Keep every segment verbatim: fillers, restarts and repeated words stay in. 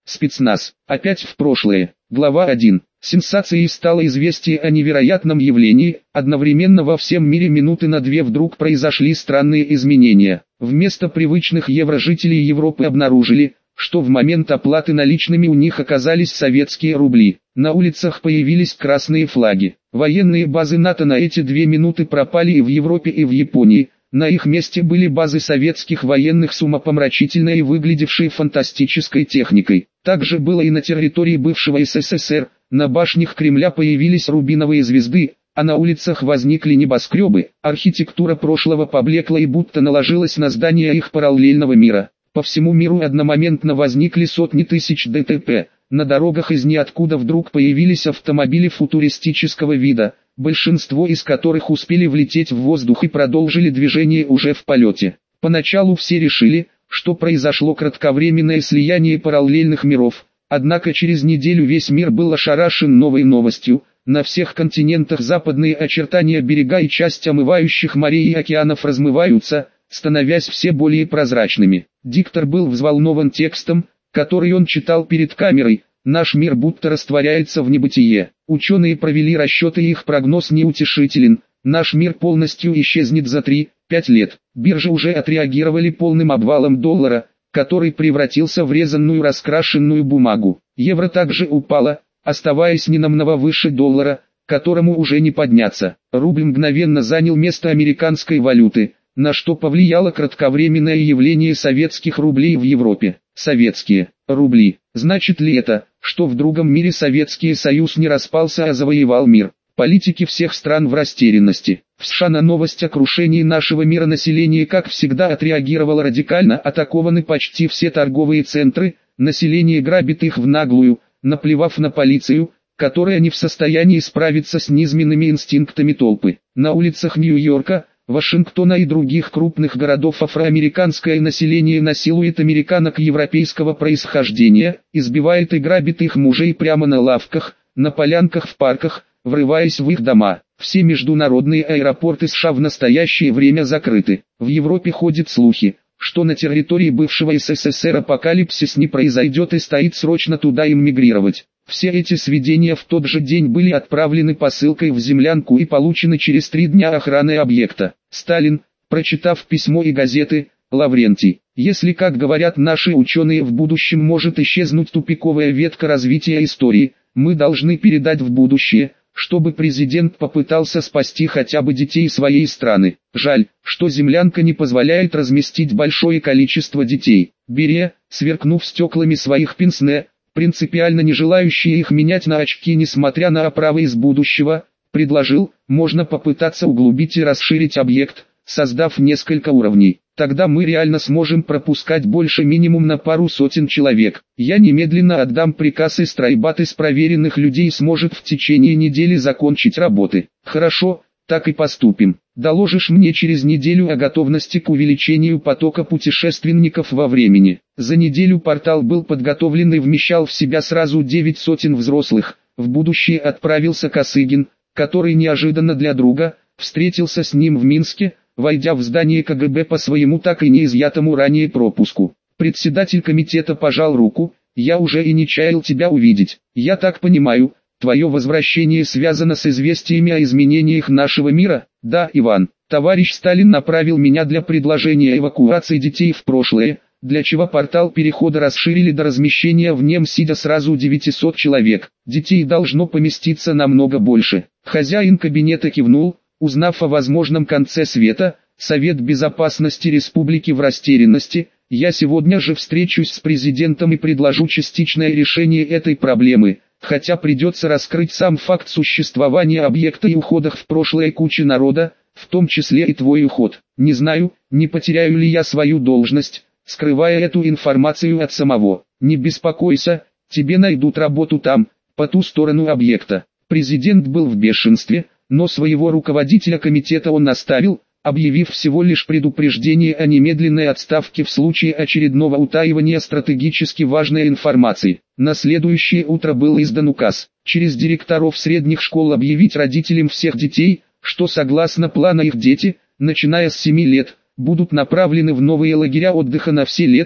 Спецназ. Опять в прошлое. Глава один. Сенсацией стало известие о невероятном явлении. Одновременно во всем мире минуты на две вдруг произошли странные изменения. Вместо привычных еврожителей Европы обнаружили, что в момент оплаты наличными у них оказались советские рубли. На улицах появились красные флаги. Военные базы НАТО на эти две минуты пропали и в Европе, и в Японии. На их месте были базы советских военных с умопомрачительной и выглядевшей фантастической техникой. Также было и на территории бывшего СССР. На башнях Кремля появились рубиновые звезды, а на улицах возникли небоскребы. Архитектура прошлого поблекла и будто наложилась на здания их параллельного мира. По всему миру одномоментно возникли сотни тысяч ДТП. На дорогах из ниоткуда вдруг появились автомобили футуристического вида, большинство из которых успели влететь в воздух и продолжили движение уже в полете. Поначалу все решили, что произошло кратковременное слияние параллельных миров, однако через неделю весь мир был ошарашен новой новостью. На всех континентах западные очертания берега и часть омывающих морей и океанов размываются, становясь все более прозрачными. Диктор был взволнован текстом, который он читал перед камерой. Наш мир будто растворяется в небытие. Ученые провели расчеты и их прогноз неутешителен. Наш мир полностью исчезнет за три-пять лет. Биржи уже отреагировали полным обвалом доллара, который превратился в резанную раскрашенную бумагу. Евро также упало, оставаясь ненамного выше доллара, которому уже не подняться. Рубль мгновенно занял место американской валюты, на что повлияло кратковременное явление советских рублей в Европе. Советские рубли. Значит ли это, что в другом мире Советский Союз не распался, а завоевал мир? Политики всех стран в растерянности. В США на новость о крушении нашего мира население, как всегда, отреагировало радикально. Атакованы почти все торговые центры, население грабит их в наглую, наплевав на полицию, которая не в состоянии справиться с низменными инстинктами толпы. На улицах Нью-Йорка, Вашингтона и других крупных городов афроамериканское население насилует американок европейского происхождения, избивает и грабит их мужей прямо на лавках, на полянках, в парках, врываясь в их дома. Все международные аэропорты США в настоящее время закрыты. В Европе ходят слухи, что на территории бывшего СССР апокалипсис не произойдет и стоит срочно туда эмигрировать. Все эти сведения в тот же день были отправлены посылкой в землянку и получены через три дня охраной объекта. Сталин, прочитав письмо и газеты, Лаврентий: если, как говорят наши ученые, в будущем может исчезнуть тупиковая ветка развития истории, мы должны передать в будущее, чтобы президент попытался спасти хотя бы детей своей страны. Жаль, что землянка не позволяет разместить большое количество детей. Берия, сверкнув стеклами своих пенсне, принципиально не желающие их менять на очки несмотря на оправы из будущего, предложил: можно попытаться углубить и расширить объект, создав несколько уровней. Тогда мы реально сможем пропускать больше минимум на пару сотен человек. Я немедленно отдам приказ, и стройбат из проверенных людей сможет в течение недели закончить работы. Хорошо, так и поступим. Доложишь мне через неделю о готовности к увеличению потока путешественников во времени. За неделю портал был подготовлен и вмещал в себя сразу девять сотен взрослых. В будущее отправился Косыгин, который неожиданно для друга встретился с ним в Минске, войдя в здание КГБ по своему так и не изъятому ранее пропуску. Председатель комитета пожал руку: я уже и не чаял тебя увидеть. Я так понимаю, твое возвращение связано с известиями о изменениях нашего мира? Да, Иван. Товарищ Сталин направил меня для предложения эвакуации детей в прошлое, для чего портал перехода расширили до размещения в нем сидя сразу девятисот человек. Детей должно поместиться намного больше. Хозяин кабинета кивнул, узнав о возможном конце света. Совет Безопасности Республики в растерянности. Я сегодня же встречусь с президентом и предложу частичное решение этой проблемы. Хотя придется раскрыть сам факт существования объекта и уходах в прошлое кучи народа, в том числе и твой уход. Не знаю, не потеряю ли я свою должность, скрывая эту информацию от самого. Не беспокойся, тебе найдут работу там, по ту сторону объекта. Президент был в бешенстве, но своего руководителя комитета он оставил, объявив всего лишь предупреждение о немедленной отставке в случае очередного утаивания стратегически важной информации. На следующее утро был издан указ, через директоров средних школ объявить родителям всех детей, что согласно плану их дети, начиная с семи лет, будут направлены в новые лагеря отдыха на все лето,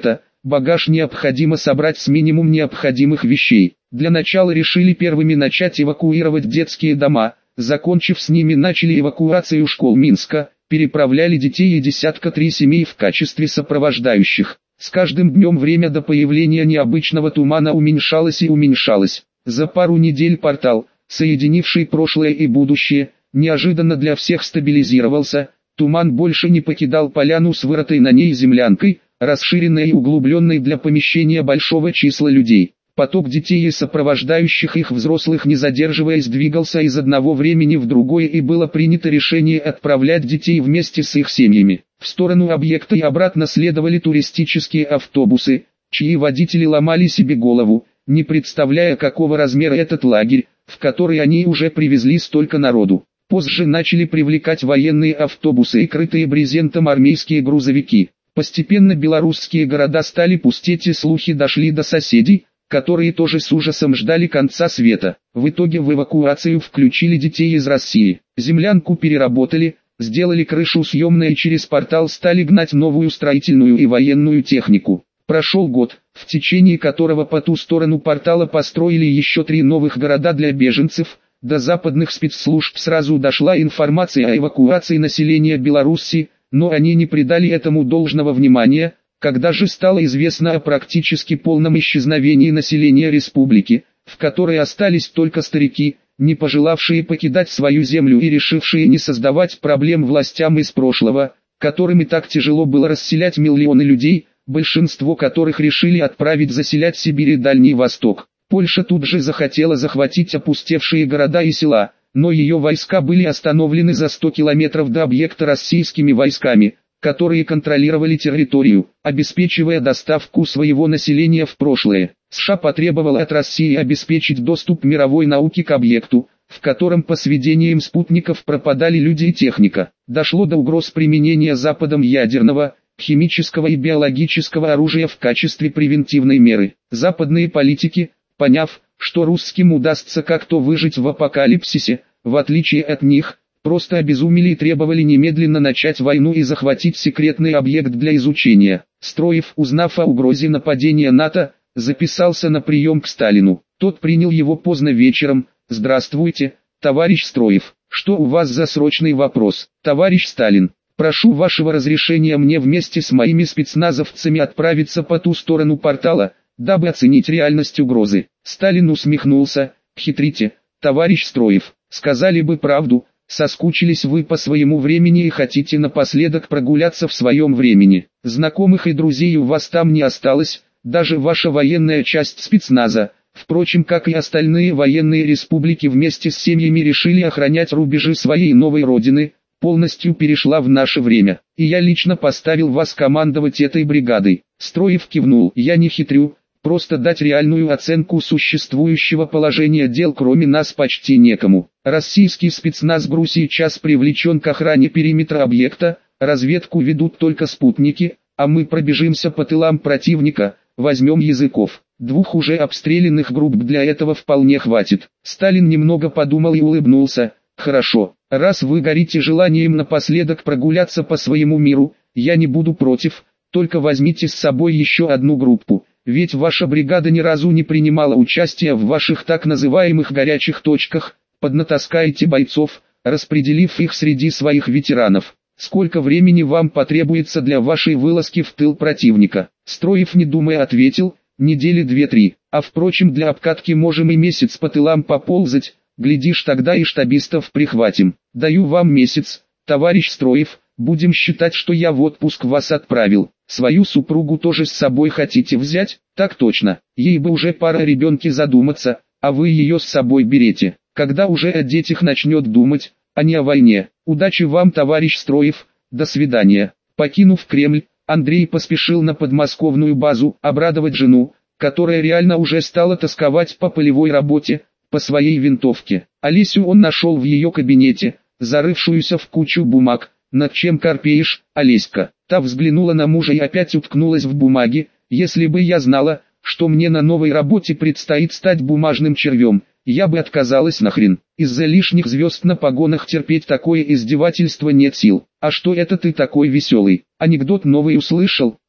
багаж необходимо собрать с минимум необходимых вещей. Для начала решили первыми начать эвакуировать детские дома, закончив с ними начали эвакуацию школ Минска, переправляли детей и десятка три семей в качестве сопровождающих. С каждым днем время до появления необычного тумана уменьшалось и уменьшалось. За пару недель портал, соединивший прошлое и будущее, неожиданно для всех стабилизировался, туман больше не покидал поляну с вырытой на ней землянкой, расширенной и углубленной для помещения большого числа людей. Поток детей и сопровождающих их взрослых не задерживаясь двигался из одного времени в другое, и было принято решение отправлять детей вместе с их семьями. В сторону объекта и обратно следовали туристические автобусы, чьи водители ломали себе голову, не представляя, какого размера этот лагерь, в который они уже привезли столько народу. Позже начали привлекать военные автобусы и крытые брезентом армейские грузовики. Постепенно белорусские города стали пустеть, и слухи дошли до соседей, которые тоже с ужасом ждали конца света. В итоге в эвакуацию включили детей из России. Землянку переработали, сделали крышу съемной и через портал стали гнать новую строительную и военную технику. Прошел год, в течение которого по ту сторону портала построили еще три новых города для беженцев. До западных спецслужб сразу дошла информация о эвакуации населения Беларуси, но они не придали этому должного внимания. Когда же стало известно о практически полном исчезновении населения республики, в которой остались только старики, не пожелавшие покидать свою землю и решившие не создавать проблем властям из прошлого, которым и так тяжело было расселять миллионы людей, большинство которых решили отправить заселять Сибирь и Дальний Восток. Польша тут же захотела захватить опустевшие города и села, но ее войска были остановлены за сто километров до объекта российскими войсками, которые контролировали территорию, обеспечивая доставку своего населения в прошлое. США потребовала от России обеспечить доступ мировой науки к объекту, в котором по сведениям спутников пропадали люди и техника. Дошло до угроз применения Западом ядерного, химического и биологического оружия в качестве превентивной меры. Западные политики, поняв, что русским удастся как-то выжить в апокалипсисе, в отличие от них, просто обезумели и требовали немедленно начать войну и захватить секретный объект для изучения. Строев, узнав о угрозе нападения НАТО, записался на прием к Сталину. Тот принял его поздно вечером. «Здравствуйте, товарищ Строев. Что у вас за срочный вопрос?» «Товарищ Сталин, прошу вашего разрешения мне вместе с моими спецназовцами отправиться по ту сторону портала, дабы оценить реальность угрозы». Сталин усмехнулся. «Хитрите, товарищ Строев, сказали бы правду. Соскучились вы по своему времени и хотите напоследок прогуляться в своем времени. Знакомых и друзей у вас там не осталось, даже ваша военная часть спецназа, впрочем, как и остальные военные республики вместе с семьями решили охранять рубежи своей новой родины, полностью перешла в наше время. И я лично поставил вас командовать этой бригадой». Строев кивнул. «Я не хитрю. Просто дать реальную оценку существующего положения дел кроме нас почти некому. Российский спецназ ГРУ сейчас привлечен к охране периметра объекта, разведку ведут только спутники, а мы пробежимся по тылам противника, возьмем языков. Двух уже обстрелянных групп для этого вполне хватит». Сталин немного подумал и улыбнулся. «Хорошо, раз вы горите желанием напоследок прогуляться по своему миру, я не буду против, только возьмите с собой еще одну группу. Ведь ваша бригада ни разу не принимала участия в ваших так называемых горячих точках, поднатаскаете бойцов, распределив их среди своих ветеранов. Сколько времени вам потребуется для вашей вылазки в тыл противника?» Строев не думая ответил: «Недели две-три, а впрочем для обкатки можем и месяц по тылам поползать, глядишь тогда и штабистов прихватим. Даю вам месяц, товарищ Строев, будем считать, что я в отпуск вас отправил. Свою супругу тоже с собой хотите взять?» «Так точно, ей бы уже пора о ребенке задуматься, а вы ее с собой берете, когда уже о детях начнет думать, а не о войне. Удачи вам, товарищ Строев, до свидания». Покинув Кремль, Андрей поспешил на подмосковную базу, обрадовать жену, которая реально уже стала тосковать по полевой работе, по своей винтовке. Олесю он нашел в ее кабинете, зарывшуюся в кучу бумаг. «Над чем корпеешь, Олеська?» Та взглянула на мужа и опять уткнулась в бумаги. «Если бы я знала, что мне на новой работе предстоит стать бумажным червем, я бы отказалась нахрен. Из-за лишних звезд на погонах терпеть такое издевательство нет сил. А что это ты такой веселый? Анекдот новый услышал?»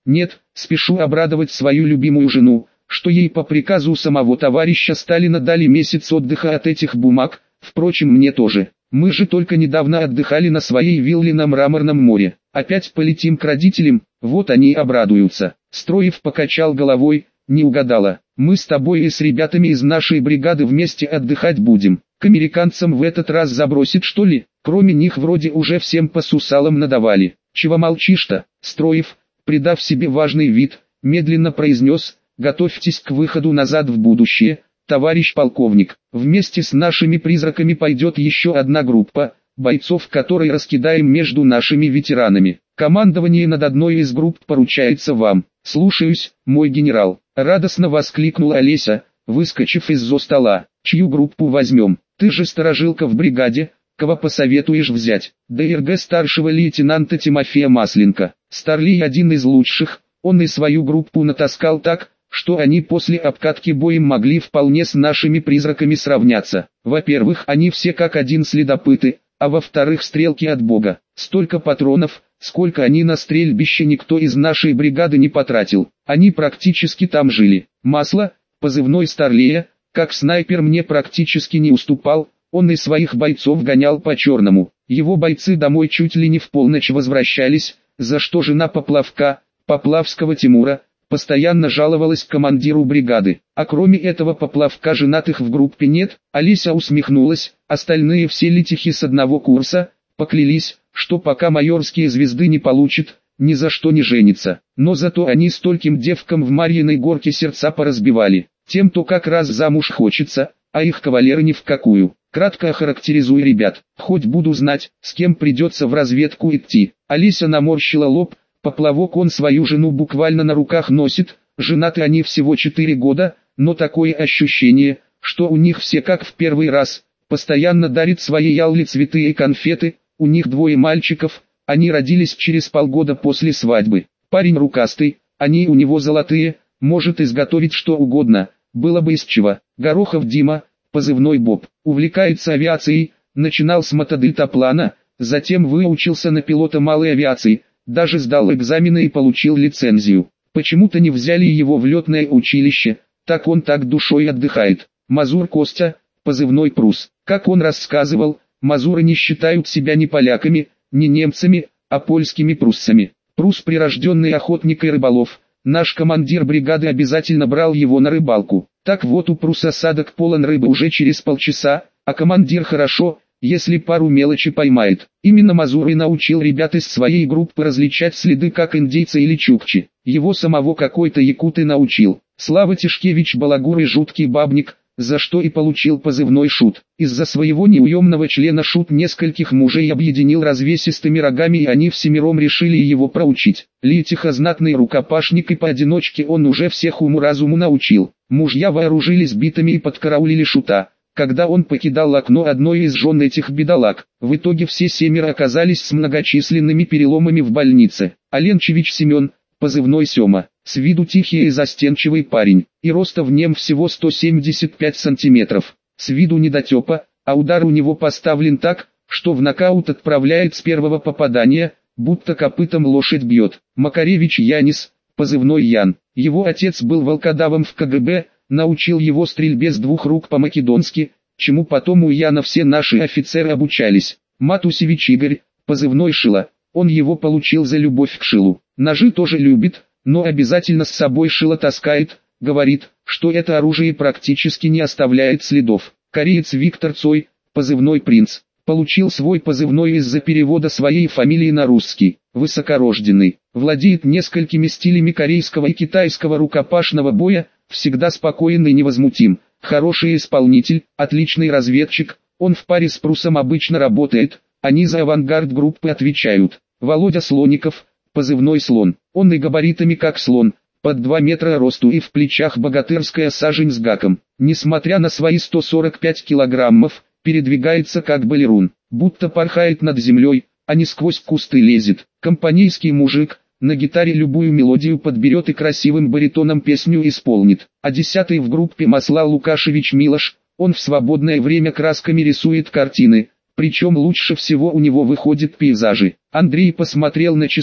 Нет, спешу обрадовать свою любимую жену, что ей по приказу самого товарища Сталина дали месяц отдыха от этих бумаг, впрочем мне тоже. Мы же только недавно отдыхали на своей вилле на Мраморном море. Опять полетим к родителям, вот они и обрадуются. Строев покачал головой, не угадала. Мы с тобой и с ребятами из нашей бригады вместе отдыхать будем. К американцам в этот раз забросит что ли? Кроме них вроде уже всем по сусалам надавали. Чего молчишь-то? Строев, придав себе важный вид, медленно произнес: готовьтесь к выходу назад в будущее, товарищ полковник. Вместе с нашими призраками пойдет еще одна группа бойцов, которой раскидаем между нашими ветеранами. Командование над одной из групп поручается вам. Слушаюсь, мой генерал. Радостно воскликнула Олеся, выскочив из-за стола. Чью группу возьмем? Ты же сторожилка в бригаде, кого посоветуешь взять? ДРГ старшего лейтенанта Тимофея Масленко. Старлей один из лучших, он и свою группу натаскал так, что они после обкатки боем могли вполне с нашими призраками сравняться. Во-первых, они все как один следопыты, а во-вторых, стрелки от Бога. Столько патронов, сколько они на стрельбище, никто из нашей бригады не потратил. Они практически там жили. Масло, позывной Старлея, как снайпер мне практически не уступал, он и своих бойцов гонял по-черному. Его бойцы домой чуть ли не в полночь возвращались, за что жена Поплавка, Поплавского Тимура, постоянно жаловалась командиру бригады. А кроме этого Поплавка женатых в группе нет. Олеся усмехнулась, остальные все летихи с одного курса, поклялись, что пока майорские звезды не получат, ни за что не женится. Но зато они стольким девкам в Марьиной Горке сердца поразбивали. Тем, то как раз замуж хочется, а их кавалеры ни в какую. Кратко охарактеризуй ребят, хоть буду знать, с кем придется в разведку идти. Олеся наморщила лоб. Поплавок он свою жену буквально на руках носит, женаты они всего четыре года, но такое ощущение, что у них все как в первый раз, постоянно дарит своей Ялле цветы и конфеты, у них двое мальчиков, они родились через полгода после свадьбы. Парень рукастый, они у него золотые, может изготовить что угодно, было бы из чего. Горохов Дима, позывной Боб, увлекается авиацией, начинал с мотодельтаплана, затем выучился на пилота малой авиации, даже сдал экзамены и получил лицензию. Почему-то не взяли его в летное училище, так он так душой отдыхает. Мазур Костя, позывной Прус. Как он рассказывал, мазуры не считают себя ни поляками, ни немцами, а польскими пруссами. Прус прирожденный охотник и рыболов. Наш командир бригады обязательно брал его на рыбалку. Так вот, у Пруса садок полон рыбы уже через полчаса, а командир хорошо, если пару мелочи поймает. Именно Мазур и научил ребят из своей группы различать следы как индейца или чукчи. Его самого какой-то якут и научил. Слава Тишкевич балагур и жуткий бабник, за что и получил позывной Шут. Из-за своего неуемного члена Шут нескольких мужей объединил развесистыми рогами, и они всемиром решили его проучить. Литиха знатный рукопашник, и поодиночке он уже всех уму-разуму научил. Мужья вооружились битами и подкараулили Шута, когда он покидал окно одной из жен этих бедолаг. В итоге все семеро оказались с многочисленными переломами в больнице. Аленчевич Семен, позывной Сема, с виду тихий и застенчивый парень, и роста в нем всего сто семьдесят пять сантиметров. С виду недотепа, а удар у него поставлен так, что в нокаут отправляет с первого попадания, будто копытом лошадь бьет. Макаревич Янис, позывной Ян, его отец был волкодавом в ка гэ бэ, научил его стрельбе с двух рук по-македонски, чему потом у Яна все наши офицеры обучались. Матусевич Игорь, позывной Шила, он его получил за любовь к шилу. Ножи тоже любит, но обязательно с собой шило таскает, говорит, что это оружие практически не оставляет следов. Кореец Виктор Цой, позывной Принц, получил свой позывной из-за перевода своей фамилии на русский. Высокорожденный, владеет несколькими стилями корейского и китайского рукопашного боя, всегда спокоен и невозмутим, хороший исполнитель, отличный разведчик, он в паре с Прусом обычно работает, они за авангард группы отвечают. Володя Слоников, позывной Слон, он и габаритами как слон, под два метра росту и в плечах богатырская сажень с гаком, несмотря на свои сто сорок пять килограммов, передвигается как балерун, будто порхает над землей, а не сквозь кусты лезет. Компанейский мужик, на гитаре любую мелодию подберет и красивым баритоном песню исполнит. А десятый в группе Маслал Лукашевич Милош, он в свободное время красками рисует картины, причем лучше всего у него выходят пейзажи. Андрей посмотрел на часы,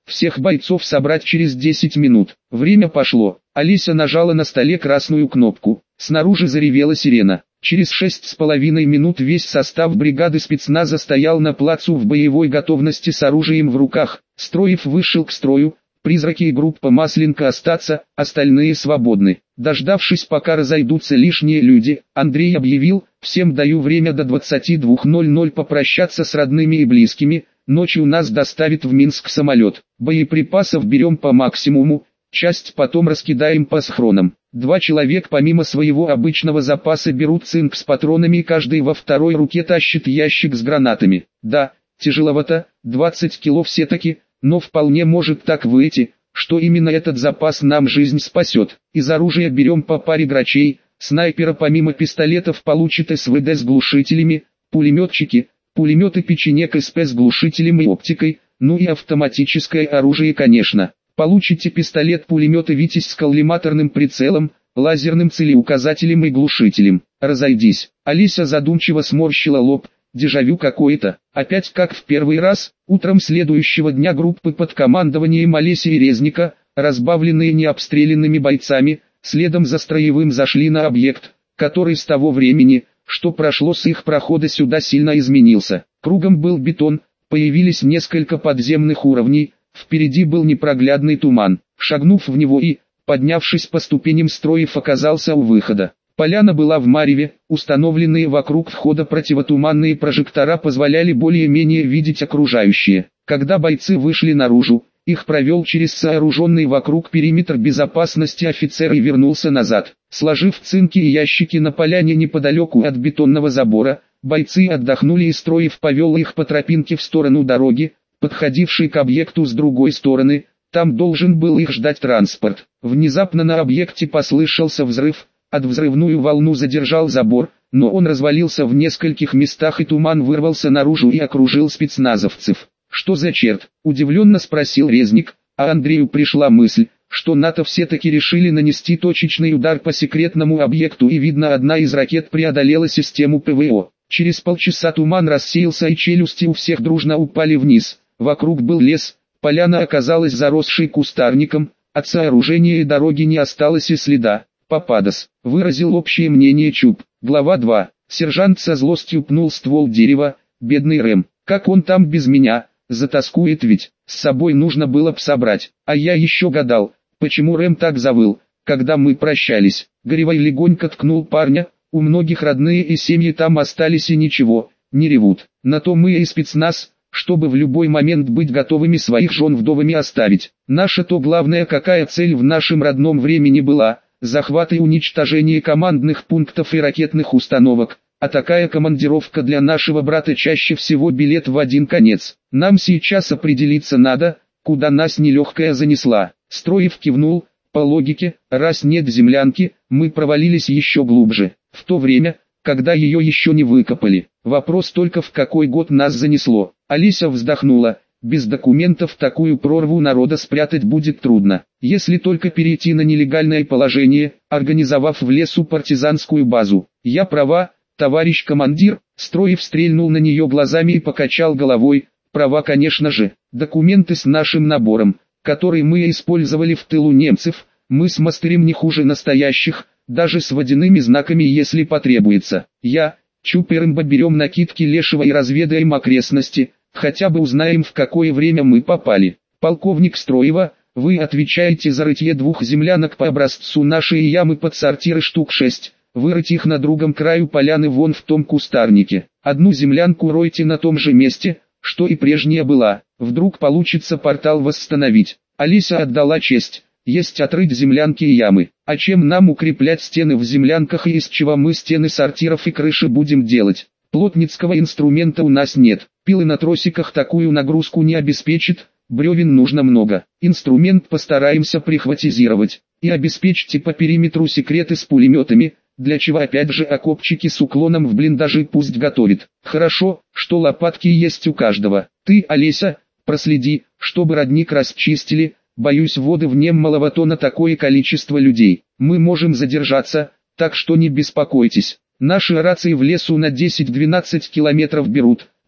Всех бойцов собрать через десять минут. Время пошло. Олеся нажала на столе красную кнопку. Снаружи заревела сирена. Через шесть с половиной минут весь состав бригады спецназа стоял на плацу в боевой готовности с оружием в руках. Строев вышел к строю. Призраки и группа Масленко остаться, остальные свободны. Дождавшись, пока разойдутся лишние люди, Андрей объявил: всем даю время до двадцати двух ноль-ноль попрощаться с родными и близкими. Ночью нас доставит в Минск самолет. Боеприпасов берем по максимуму, часть потом раскидаем по схронам. Два человека помимо своего обычного запаса берут цинк с патронами и каждый во второй руке тащит ящик с гранатами. Да, тяжеловато, двадцать кило все-таки, но вполне может так выйти, что именно этот запас нам жизнь спасет. Из оружия берем по паре грачей, снайпера помимо пистолетов получит эс вэ дэ с глушителями, пулеметчики, пулеметы печенек СП с глушителем и оптикой, ну и автоматическое оружие, конечно. Получите пистолет-пулемет «Витязь» с коллиматорным прицелом, лазерным целеуказателем и глушителем. Разойдись. Олеся задумчиво сморщила лоб. Дежавю какое-то. Опять как в первый раз, утром следующего дня группы под командованием Олеси и Резника, разбавленные необстрелянными бойцами, следом за строевым зашли на объект, который с того времени, что прошло с их прохода сюда, сильно изменился. Кругом был бетон, появились несколько подземных уровней, впереди был непроглядный туман. Шагнув в него и, поднявшись по ступеням, Строев оказался у выхода. Поляна была в мареве, установленные вокруг входа противотуманные прожектора позволяли более-менее видеть окружающее. Когда бойцы вышли наружу, их провел через сооруженный вокруг периметр безопасности офицер и вернулся назад. Сложив цинки и ящики на поляне неподалеку от бетонного забора, бойцы отдохнули и Строев повел их по тропинке в сторону дороги, подходившей к объекту с другой стороны. Там должен был их ждать транспорт. Внезапно на объекте послышался взрыв. От взрывную волну задержал забор, но он развалился в нескольких местах и туман вырвался наружу и окружил спецназовцев. «Что за черт?» – удивленно спросил Резник, а Андрею пришла мысль, что НАТО все-таки решили нанести точечный удар по секретному объекту, и видно, одна из ракет преодолела систему пэ вэ о. Через полчаса туман рассеялся и челюсти у всех дружно упали вниз. Вокруг был лес, поляна оказалась заросшей кустарником, от сооружения и дороги не осталось и следа. «Попадос», — выразил общее мнение Чуб. Глава два. Сержант со злостью пнул ствол дерева. «Бедный Рэм, как он там без меня? Затаскует ведь, с собой нужно было б собрать. А я еще гадал, почему Рэм так завыл, когда мы прощались». Горевой легонько ткнул парня. «У многих родные и семьи там остались и ничего, не ревут. На то мы и спецназ, чтобы в любой момент быть готовыми своих жен вдовами оставить. Наша-то главная какая цель в нашем родном времени была — захват и уничтожение командных пунктов и ракетных установок, а такая командировка для нашего брата чаще всего билет в один конец. Нам сейчас определиться надо, куда нас нелегкая занесла». Строев кивнул. «По логике, раз нет землянки, мы провалились еще глубже, в то время, когда ее еще не выкопали. Вопрос только, в какой год нас занесло». Олеся вздохнула. «Без документов такую прорву народа спрятать будет трудно, если только перейти на нелегальное положение, организовав в лесу партизанскую базу. Я права, товарищ командир?» Строев стрельнул на нее глазами и покачал головой. «Права, конечно же. Документы с нашим набором, который мы использовали в тылу немцев, мы смастерим не хуже настоящих, даже с водяными знаками, если потребуется. Я, Чуб и Рэмбо берем накидки Лешего и разведаем окрестности, хотя бы узнаем, в какое время мы попали. Полковник Строева, вы отвечаете за рытье двух землянок по образцу нашей ямы под сортиры штук шесть, вырыть их на другом краю поляны вон в том кустарнике. Одну землянку ройте на том же месте, что и прежняя была, вдруг получится портал восстановить». Олеся отдала честь. «Есть отрыть землянки и ямы. А чем нам укреплять стены в землянках и из чего мы стены сортиров и крыши будем делать? Плотницкого инструмента у нас нет, пилы на тросиках такую нагрузку не обеспечит, бревен нужно много. Инструмент постараемся прихватизировать. И обеспечьте по периметру секреты с пулеметами, для чего опять же окопчики с уклоном в блиндажи пусть готовит. Хорошо, что лопатки есть у каждого. Ты, Олеся, проследи, чтобы родник расчистили, боюсь, воды в нем маловато на такое количество людей. Мы можем задержаться, так что не беспокойтесь. Наши рации в лесу на десять-двенадцать километров берут,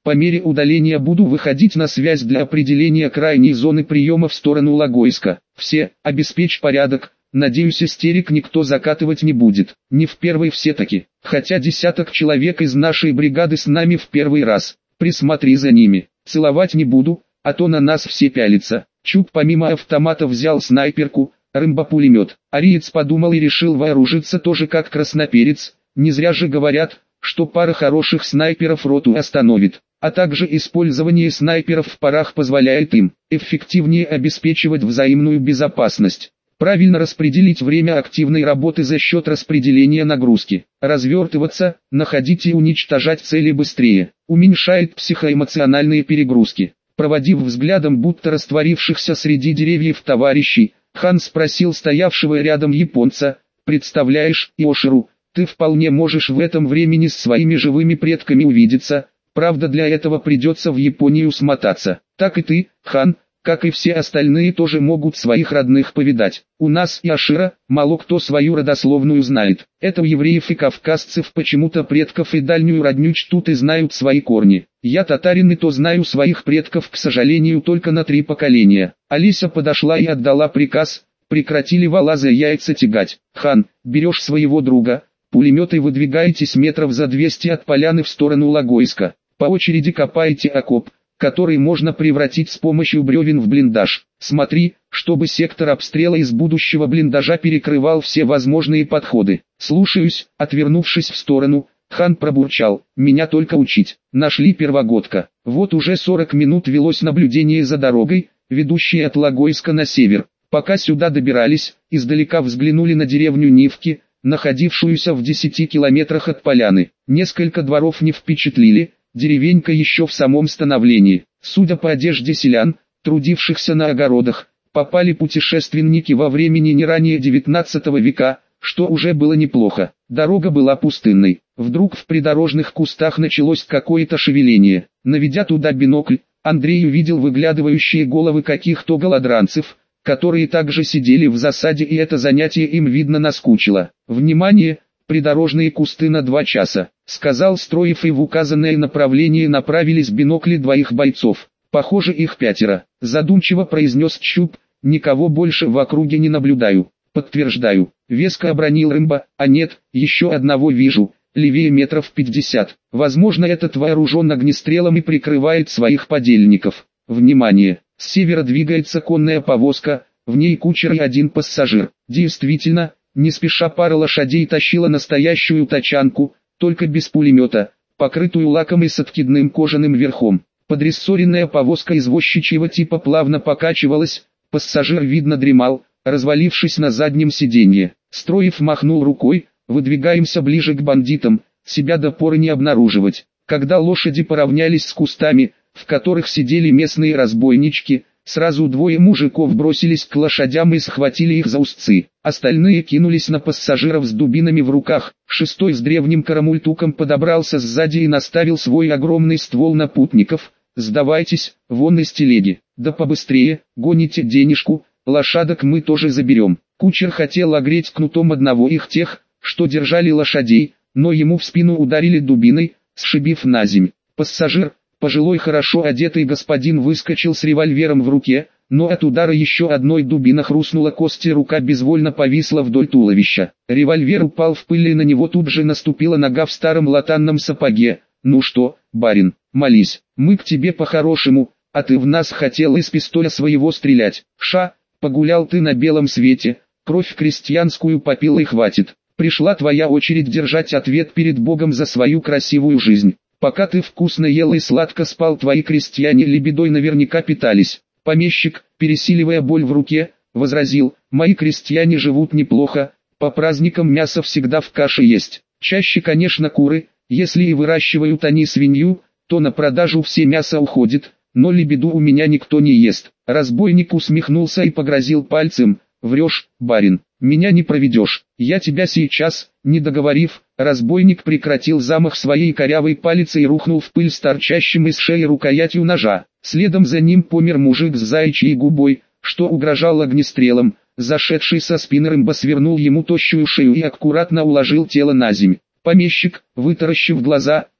По мере удаления буду выходить на связь для определения крайней зоны приема в сторону Логойска. Все, обеспечь порядок, надеюсь истерик никто закатывать не будет. Не в первый все-таки, хотя десяток человек из нашей бригады с нами в первый раз. Присмотри за ними, целовать не буду, а то на нас все пялятся. Чук помимо автомата взял снайперку, Рэмбо пулемет. Ариец подумал и решил вооружиться тоже как красноперец, не зря же говорят, что пара хороших снайперов роту остановит, а также использование снайперов в парах позволяет им эффективнее обеспечивать взаимную безопасность. Правильно распределить время активной работы за счет распределения нагрузки. Развертываться, находить и уничтожать цели быстрее, уменьшает психоэмоциональные перегрузки. Проводив взглядом будто растворившихся среди деревьев товарищей, Хан спросил стоявшего рядом японца: «Представляешь, Иоширу, ты вполне можешь в этом времени с своими живыми предками увидеться, правда для этого придется в Японию смотаться. Так и ты, Хан, как и все остальные тоже могут своих родных повидать. У нас и Ашира, мало кто свою родословную знает. Это у евреев и кавказцев почему-то предков и дальнюю родню чтут и знают свои корни. Я татарин и то знаю своих предков, к сожалению, только на три поколения». Алиса подошла и отдала приказ: «Прекратили вала за яйца тягать. Хан, берешь своего друга, пулемет и выдвигаетесь метров за двести от поляны в сторону Логойска. По очереди копаете окоп, который можно превратить с помощью бревен в блиндаж. Смотри, чтобы сектор обстрела из будущего блиндажа перекрывал все возможные подходы». «Слушаюсь», отвернувшись в сторону, Хан пробурчал: «Меня только учить». Нашли первогодка. Вот уже сорок минут велось наблюдение за дорогой, ведущей от Логойска на север. Пока сюда добирались, издалека взглянули на деревню Нивки, находившуюся в десяти километрах от поляны. Несколько дворов не впечатлили, деревенька еще в самом становлении. Судя по одежде селян, трудившихся на огородах, попали путешественники во времени не ранее девятнадцатого века, что уже было неплохо. Дорога была пустынной. Вдруг в придорожных кустах началось какое-то шевеление. Наведя туда бинокль, Андрей увидел выглядывающие головы каких-то голодранцев, которые также сидели в засаде, и это занятие им видно наскучило. «Внимание! Придорожные кусты на два часа», — сказал Строев, и в указанное направление направились бинокли двоих бойцов. «Похоже, их пятеро», — задумчиво произнес Чуб. «Никого больше в округе не наблюдаю». «Подтверждаю», — веско обронил Рэмбо. «А нет, еще одного вижу, левее метров пятьдесят. Возможно, этот вооружен огнестрелом и прикрывает своих подельников». «Внимание! С севера двигается конная повозка, в ней кучер и один пассажир». Действительно, не спеша пара лошадей тащила настоящую тачанку, только без пулемета, покрытую лаком и с откидным кожаным верхом. Подрессоренная повозка извозчичьего типа плавно покачивалась, пассажир видно дремал, развалившись на заднем сиденье. Строев махнул рукой: «Выдвигаемся ближе к бандитам, себя до поры не обнаруживать». Когда лошади поравнялись с кустами, в которых сидели местные разбойнички, сразу двое мужиков бросились к лошадям и схватили их за узцы. Остальные кинулись на пассажиров с дубинами в руках. Шестой с древним карамультуком подобрался сзади и наставил свой огромный ствол на путников. «Сдавайтесь, вон из телеги, да побыстрее, гоните денежку, лошадок мы тоже заберем». Кучер хотел огреть кнутом одного их тех, что держали лошадей, но ему в спину ударили дубиной, сшибив наземь. Пассажир, пожилой хорошо одетый господин, выскочил с револьвером в руке, но от удара еще одной дубина хрустнула кости, рука безвольно повисла вдоль туловища. Револьвер упал в пыль, и на него тут же наступила нога в старом латанном сапоге. «Ну что, барин, молись, мы к тебе по-хорошему, а ты в нас хотел из пистоля своего стрелять. Ша, погулял ты на белом свете, кровь крестьянскую попил и хватит. Пришла твоя очередь держать ответ перед Богом за свою красивую жизнь. Пока ты вкусно ел и сладко спал, твои крестьяне лебедой наверняка питались». Помещик, пересиливая боль в руке, возразил: «Мои крестьяне живут неплохо, по праздникам мясо всегда в каше есть. Чаще, конечно, куры, если и выращивают они свинью, то на продажу все мясо уходит, но лебеду у меня никто не ест». Разбойник усмехнулся и погрозил пальцем: «Врешь, барин, меня не проведешь, я тебя сейчас». Не договорив, разбойник прекратил замах своей корявой палицей и рухнул в пыль с торчащим из шеи рукоятью ножа. Следом за ним помер мужик с заячьей губой, что угрожал огнестрелом. Зашедший со спины Рэмбо свернул ему тощую шею и аккуратно уложил тело на земь. Помещик, вытаращив глаза,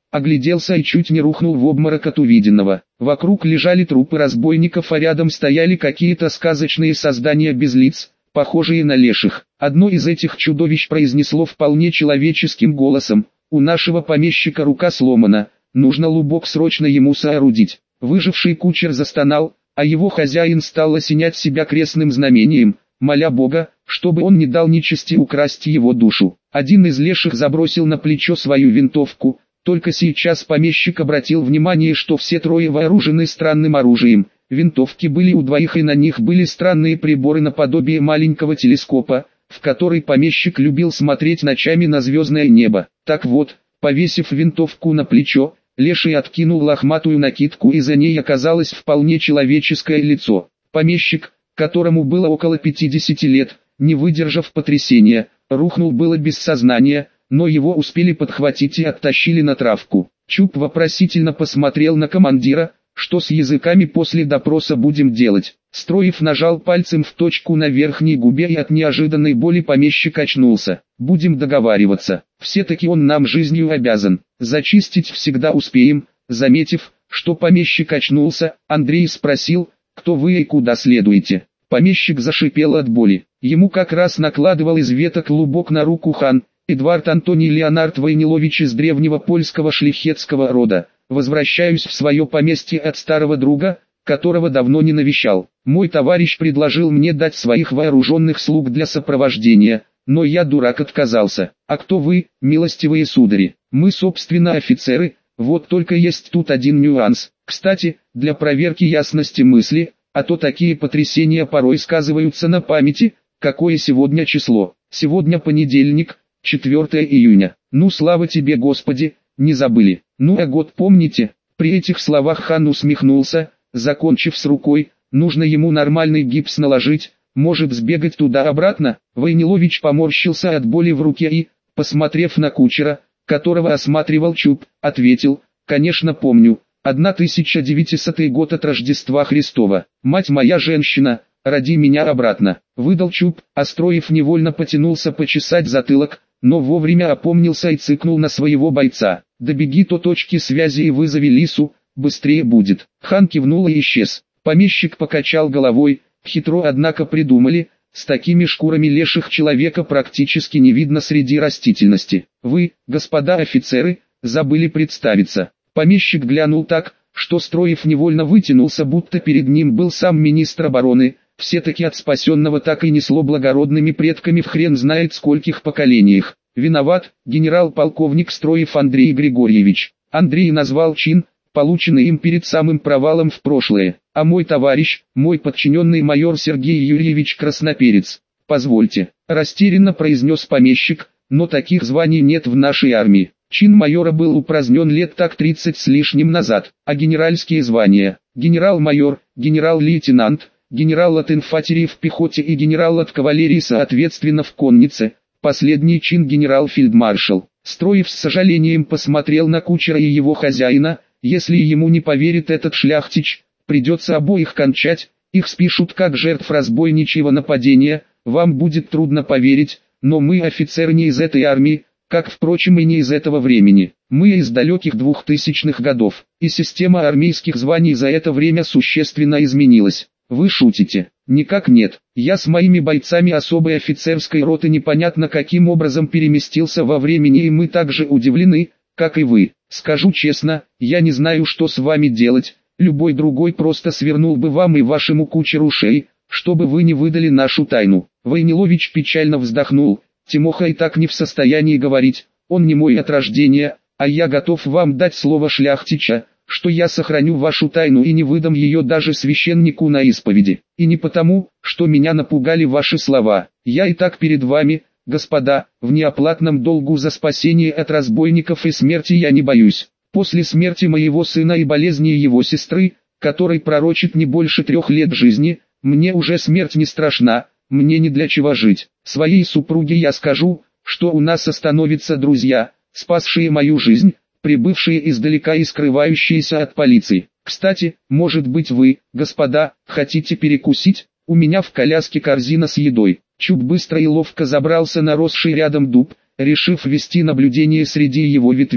огляделся и чуть не рухнул в обморок от увиденного. Вокруг лежали трупы разбойников, а рядом стояли какие-то сказочные создания без лиц, похожие на леших. Одно из этих чудовищ произнесло вполне человеческим голосом: «У нашего помещика рука сломана, нужно лубок срочно ему соорудить». Выживший кучер застонал, а его хозяин стал осенять себя крестным знамением, моля Бога, чтобы он не дал нечисти украсть его душу. Один из леших забросил на плечо свою винтовку. Только сейчас помещик обратил внимание, что все трое вооружены странным оружием. Винтовки были у двоих, и на них были странные приборы наподобие маленького телескопа, в который помещик любил смотреть ночами на звездное небо. Так вот, повесив винтовку на плечо, леший откинул лохматую накидку, и за ней оказалось вполне человеческое лицо. Помещик, которому было около пятидесяти лет, не выдержав потрясения, рухнул было без сознания, но его успели подхватить и оттащили на травку. Чуб вопросительно посмотрел на командира: «Что с языками после допроса будем делать?» Строев нажал пальцем в точку на верхней губе, и от неожиданной боли помещик очнулся. «Будем договариваться. Все-таки он нам жизнью обязан. Зачистить всегда успеем». Заметив, что помещик очнулся, Андрей спросил: «Кто вы и куда следуете?» Помещик зашипел от боли. Ему как раз накладывал из веток лубок на руку хан Эдуард Антоний Леонард Войнилович из древнего польского шляхетского рода. «Возвращаюсь в свое поместье от старого друга, которого давно не навещал. Мой товарищ предложил мне дать своих вооруженных слуг для сопровождения, но я, дурак, отказался. А кто вы, милостивые судари?» «Мы, собственно, офицеры. Вот только есть тут один нюанс. Кстати, для проверки ясности мысли, а то такие потрясения порой сказываются на памяти. Какое сегодня число?» «Сегодня понедельник, четвёртое июня. Ну, слава тебе, Господи, не забыли. Ну, а год помните?» При этих словах хан усмехнулся, закончив с рукой: «Нужно ему нормальный гипс наложить, может сбегать туда-обратно». Войнилович поморщился от боли в руке и, посмотрев на кучера, которого осматривал Чуб, ответил: «Конечно помню. тысяча девятисотый год от Рождества Христова. Мать моя женщина, роди меня обратно», — выдал Чуб, а Строев невольно потянулся почесать затылок, но вовремя опомнился и цыкнул на своего бойца: «Добеги до точки связи и вызови Лису, быстрее будет». Хан кивнул и исчез. Помещик покачал головой: «Хитро, однако, придумали. С такими шкурами леших человека практически не видно среди растительности. Вы, господа офицеры, забыли представиться». Помещик глянул так, что Строев невольно вытянулся, будто перед ним был сам министр обороны. Все-таки от спасенного так и несло благородными предками в хрен знает скольких поколениях. «Виноват, генерал-полковник Строев Андрей Григорьевич». Андрей назвал чин, полученный им перед самым провалом в прошлое. «А мой товарищ, мой подчиненный майор Сергей Юрьевич Красноперец». «Позвольте», — растерянно произнес помещик, «но таких званий нет в нашей армии». Чин майора был упразднен лет так тридцать с лишним назад, а генеральские звания — генерал-майор, генерал-лейтенант, генерал от инфантерии в пехоте и генерал от кавалерии соответственно в коннице, последний чин генерал-фельдмаршал. Строев с сожалением посмотрел на кучера и его хозяина: «Если ему не поверит этот шляхтич, придется обоих кончать, их спишут как жертв разбойничьего нападения. Вам будет трудно поверить, но мы офицеры не из этой армии, как, впрочем, и не из этого времени. Мы из далеких двухтысячных годов, и система армейских званий за это время существенно изменилась». «Вы шутите?» «Никак нет. Я с моими бойцами особой офицерской роты непонятно каким образом переместился во времени, и мы так же удивлены, как и вы. Скажу честно, я не знаю, что с вами делать. Любой другой просто свернул бы вам и вашему кучеру шеи, чтобы вы не выдали нашу тайну». Войнилович печально вздохнул: «Тимоха и так не в состоянии говорить, он не мой от рождения, а я готов вам дать слово шляхтича, что я сохраню вашу тайну и не выдам ее даже священнику на исповеди. И не потому, что меня напугали ваши слова. Я и так перед вами, господа, в неоплатном долгу за спасение от разбойников, и смерти я не боюсь. После смерти моего сына и болезни его сестры, которой пророчит не больше трех лет жизни, мне уже смерть не страшна, мне не для чего жить. Своей супруге я скажу, что у нас остановятся друзья, спасшие мою жизнь, прибывшие издалека и скрывающиеся от полиции. Кстати, может быть вы, господа, хотите перекусить? У меня в коляске корзина с едой». Чуб быстро и ловко забрался на росший рядом дуб, решив вести наблюдение среди его ветвей.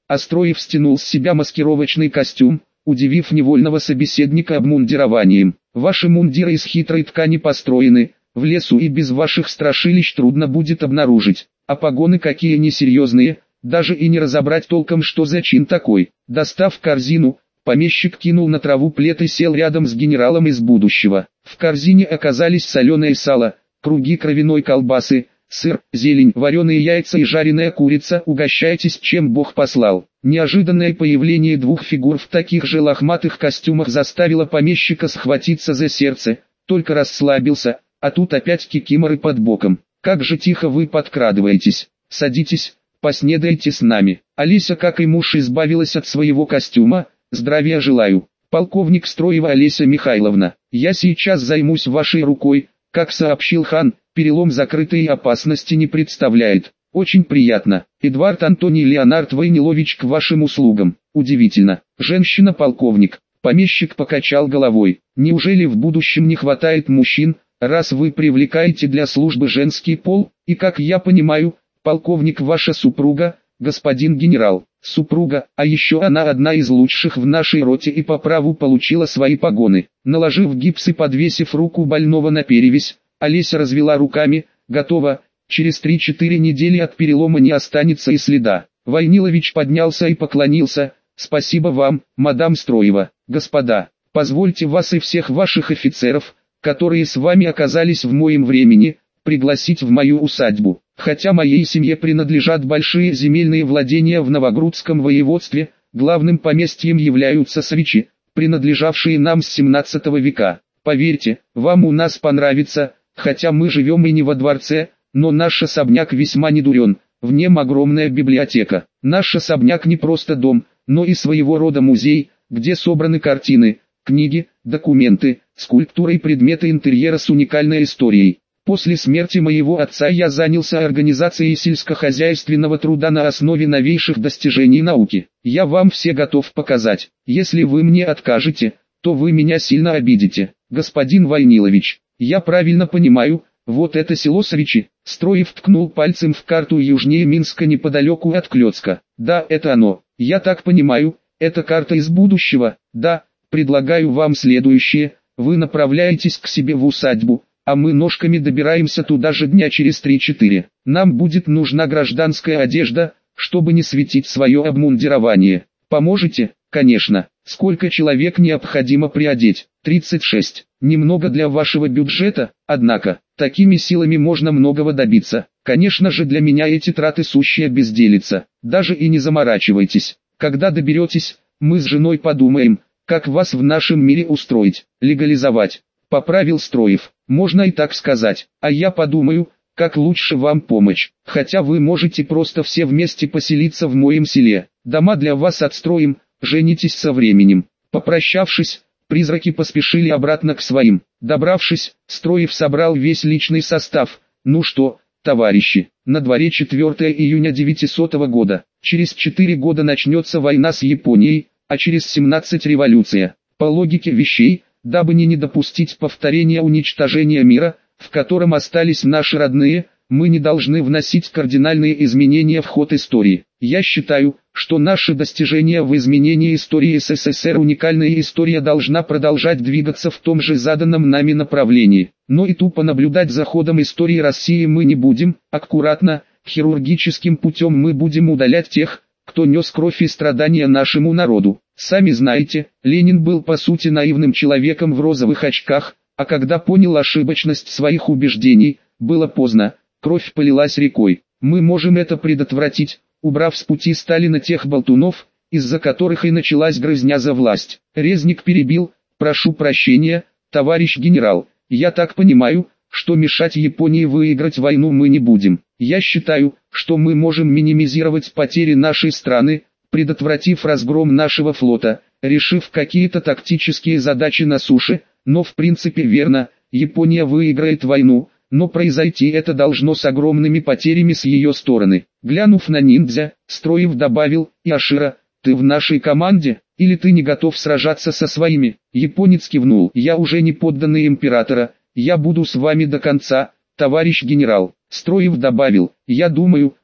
Строев стянул с себя маскировочный костюм, удивив невольного собеседника обмундированием. Ваши мундиры из хитрой ткани построены, в лесу и без ваших страшилищ трудно будет обнаружить. А погоны какие несерьезные, даже и не разобрать толком, что за чин такой. Достав корзину, помещик кинул на траву плед и сел рядом с генералом из будущего. В корзине оказались соленое сало, круги кровяной колбасы, сыр, зелень, вареные яйца и жареная курица. Угощайтесь, чем Бог послал. Неожиданное появление двух фигур в таких же лохматых костюмах заставило помещика схватиться за сердце, только расслабился, а тут опять кикиморы под боком. Как же тихо вы подкрадываетесь. Садитесь, поснедайте с нами. Олеся, как и муж, избавилась от своего костюма. Здравия желаю. Полковник Строева Олеся Михайловна, я сейчас займусь вашей рукой. Как сообщил хан, перелом закрытый и опасности не представляет. Очень приятно. Эдуард Антоний Леонард Войнилович к вашим услугам. Удивительно. Женщина-полковник. Помещик покачал головой. Неужели в будущем не хватает мужчин, раз вы привлекаете для службы женский пол? И как я понимаю, полковник ваша супруга, господин генерал. Супруга, а еще она одна из лучших в нашей роте и по праву получила свои погоны. Наложив гипс и подвесив руку больного на перевязь, Олеся развела руками. Готово. Через три-четыре недели от перелома не останется и следа. Войнилович поднялся и поклонился. Спасибо вам, мадам Строева. Господа, позвольте вас и всех ваших офицеров, которые с вами оказались в моем времени, пригласить в мою усадьбу. Хотя моей семье принадлежат большие земельные владения в Новогрудском воеводстве, главным поместьем являются Свичи, принадлежавшие нам с семнадцатого века. Поверьте, вам у нас понравится, хотя мы живем и не во дворце, но наш особняк весьма недурен, в нем огромная библиотека. Наш особняк не просто дом, но и своего рода музей, где собраны картины, книги, документы, скульптуры и предметы интерьера с уникальной историей. После смерти моего отца я занялся организацией сельскохозяйственного труда на основе новейших достижений науки. Я вам все готов показать. Если вы мне откажете, то вы меня сильно обидите. Господин Войнилович, я правильно понимаю, вот это село Свичи. Строев ткнул пальцем в карту южнее Минска неподалеку от Клёцка. Да, это оно. Я так понимаю, это карта из будущего. Да, предлагаю вам следующее. Вы направляетесь к себе в усадьбу, а мы ножками добираемся туда же дня через три-четыре. Нам будет нужна гражданская одежда, чтобы не светить свое обмундирование. Поможете? Конечно. Сколько человек необходимо приодеть? тридцать шесть. Немного для вашего бюджета, однако, такими силами можно многого добиться. Конечно же, для меня эти траты сущая безделица. Даже и не заморачивайтесь. Когда доберетесь, мы с женой подумаем, как вас в нашем мире устроить, легализовать. Поправил Строев. Можно и так сказать. А я подумаю, как лучше вам помочь. Хотя вы можете просто все вместе поселиться в моем селе. Дома для вас отстроим, женитесь со временем. Попрощавшись, призраки поспешили обратно к своим. Добравшись, Строев собрал весь личный состав. Ну что, товарищи, на дворе четвёртого июня девятисотого года. Через четыре года начнется война с Японией, а через семнадцать революция. По логике вещей, дабы не недопустить повторения уничтожения мира, в котором остались наши родные, мы не должны вносить кардинальные изменения в ход истории. Я считаю, что наши достижения в изменении истории СССР уникальная история должна продолжать двигаться в том же заданном нами направлении. Но и тупо наблюдать за ходом истории России мы не будем, аккуратно, хирургическим путем мы будем удалять тех, кто нес кровь и страдания нашему народу. Сами знаете, Ленин был по сути наивным человеком в розовых очках, а когда понял ошибочность своих убеждений, было поздно, кровь полилась рекой. Мы можем это предотвратить, убрав с пути Сталина тех болтунов, из-за которых и началась грызня за власть. Резник перебил: прошу прощения, товарищ генерал, я так понимаю, что мешать Японии выиграть войну мы не будем. Я считаю, что мы можем минимизировать потери нашей страны, предотвратив разгром нашего флота, решив какие-то тактические задачи на суше, но в принципе верно, Япония выиграет войну, но произойти это должно с огромными потерями с ее стороны. Глянув на ниндзя, Строев добавил: Яшира, ты в нашей команде, или ты не готов сражаться со своими? Японец кивнул: я уже не подданный императора, я буду с вами до конца, товарищ генерал. Строев добавил: я думаю,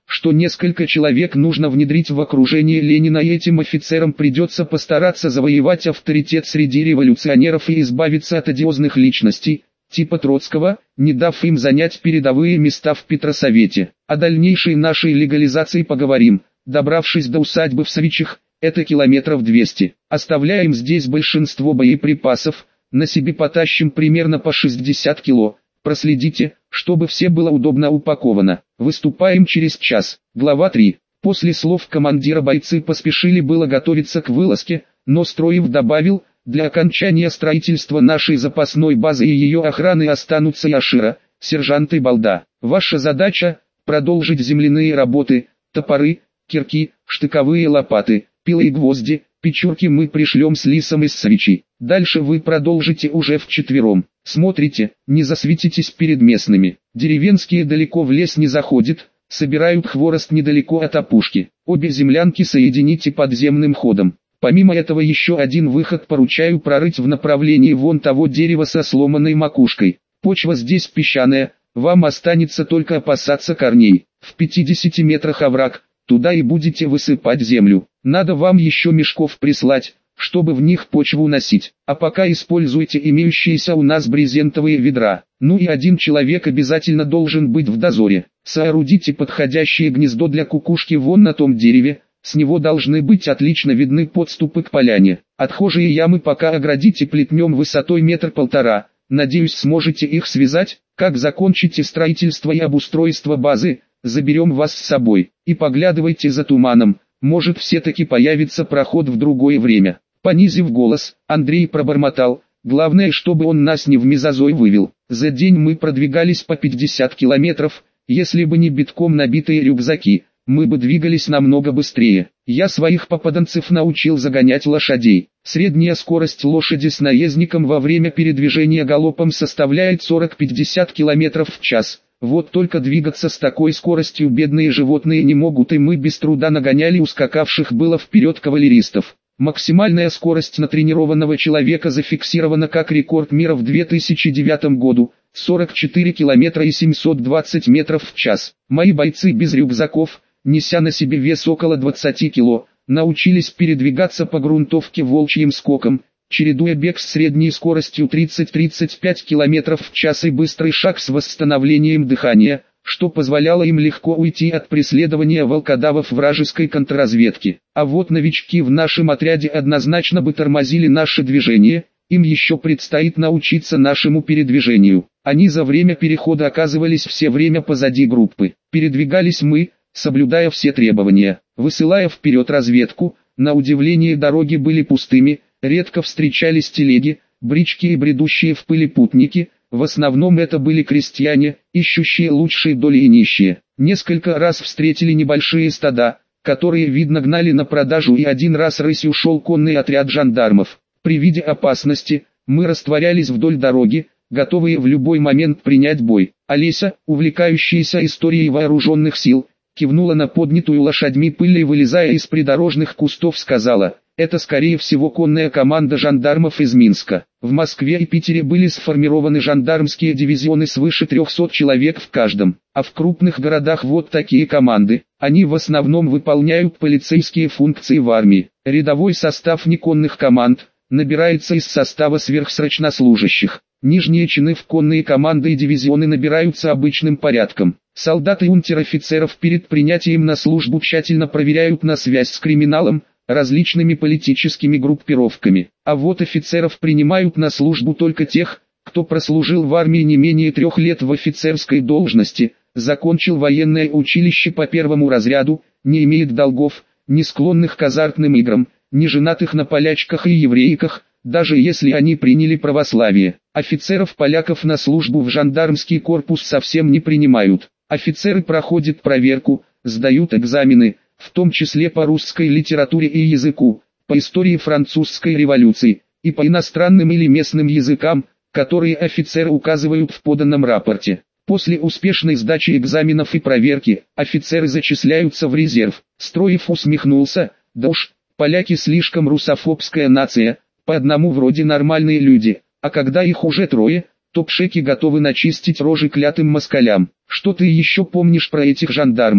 что несколько человек нужно внедрить в окружение Ленина, и этим офицерам придется постараться завоевать авторитет среди революционеров и избавиться от одиозных личностей, типа Троцкого, не дав им занять передовые места в Петросовете. О дальнейшей нашей легализации поговорим, добравшись до усадьбы в Савичах, это километров двести. Оставляем здесь большинство боеприпасов, на себе потащим примерно по шестьдесят кило. Проследите, чтобы все было удобно упаковано. Выступаем через час. Глава три. После слов командира бойцы поспешили было готовиться к вылазке, но Строев добавил: для окончания строительства нашей запасной базы и ее охраны останутся Яшира, сержант и Балда. Ваша задача – продолжить земляные работы, топоры, кирки, штыковые лопаты, пилы и гвозди, печурки мы пришлем с Лисом из Савичей. Дальше вы продолжите уже вчетвером. Смотрите, не засветитесь перед местными. Деревенские далеко в лес не заходят, собирают хворост недалеко от опушки. Обе землянки соедините подземным ходом. Помимо этого еще один выход поручаю прорыть в направлении вон того дерева со сломанной макушкой. Почва здесь песчаная, вам останется только опасаться корней. В пятидесяти метрах овраг, туда и будете высыпать землю. Надо вам еще мешков прислать, чтобы в них почву носить. А пока используйте имеющиеся у нас брезентовые ведра. Ну и один человек обязательно должен быть в дозоре. Соорудите подходящее гнездо для кукушки вон на том дереве, с него должны быть отлично видны подступы к поляне. Отхожие ямы пока оградите плетнем высотой метр полтора. Надеюсь, сможете их связать. Как закончите строительство и обустройство базы, заберем вас с собой. И поглядывайте за туманом, может все-таки появится проход в другое время. Понизив голос, Андрей пробормотал: главное, чтобы он нас не в мезозой вывел. За день мы продвигались по пятьдесят километров, если бы не битком набитые рюкзаки, мы бы двигались намного быстрее. Я своих попаданцев научил загонять лошадей. Средняя скорость лошади с наездником во время передвижения галопом составляет сорок-пятьдесят километров в час. Вот только двигаться с такой скоростью бедные животные не могут, и мы без труда нагоняли ускакавших было вперед кавалеристов. Максимальная скорость натренированного человека зафиксирована как рекорд мира в две тысячи девятом году – сорок четыре километра и семьсот двадцать метров в час. Мои бойцы без рюкзаков, неся на себе вес около двадцати кило, научились передвигаться по грунтовке волчьим скоком, чередуя бег с средней скоростью тридцать-тридцать пять километров в час и быстрый шаг с восстановлением дыхания, что позволяло им легко уйти от преследования волкодавов вражеской контрразведки. А вот новички в нашем отряде однозначно бы тормозили наше движение, им еще предстоит научиться нашему передвижению. Они за время перехода оказывались все время позади группы. Передвигались мы, соблюдая все требования, высылая вперед разведку. На удивление дороги были пустыми, редко встречались телеги, брички и бредущие в пыли путники. В основном это были крестьяне, ищущие лучшие доли и нищие. Несколько раз встретили небольшие стада, которые видно гнали на продажу, и один раз рысью шел конный отряд жандармов. При виде опасности, мы растворялись вдоль дороги, готовые в любой момент принять бой. Олеся, увлекающаяся историей вооруженных сил, кивнула на поднятую лошадьми пыль и, вылезая из придорожных кустов, сказала: это скорее всего конная команда жандармов из Минска. В Москве и Питере были сформированы жандармские дивизионы свыше трехсот человек в каждом. А в крупных городах вот такие команды. Они в основном выполняют полицейские функции в армии. Рядовой состав неконных команд набирается из состава сверхсрочнослужащих. Нижние чины в конные команды и дивизионы набираются обычным порядком. Солдаты и унтер-офицеров перед принятием на службу тщательно проверяют на связь с криминалом, различными политическими группировками. А вот офицеров принимают на службу только тех, кто прослужил в армии не менее трех лет в офицерской должности, закончил военное училище по первому разряду, не имеет долгов, не склонных к азартным играм, не женатых на полячках и еврейках, даже если они приняли православие. Офицеров-поляков на службу в жандармский корпус совсем не принимают. Офицеры проходят проверку, сдают экзамены, в том числе по русской литературе и языку, по истории французской революции, и по иностранным или местным языкам, которые офицеры указывают в поданном рапорте. После успешной сдачи экзаменов и проверки, офицеры зачисляются в резерв. Строев усмехнулся: да уж, поляки слишком русофобская нация, по одному вроде нормальные люди, а когда их уже трое, то пшеки готовы начистить рожи клятым москалям. Что ты еще помнишь про этих жандармов?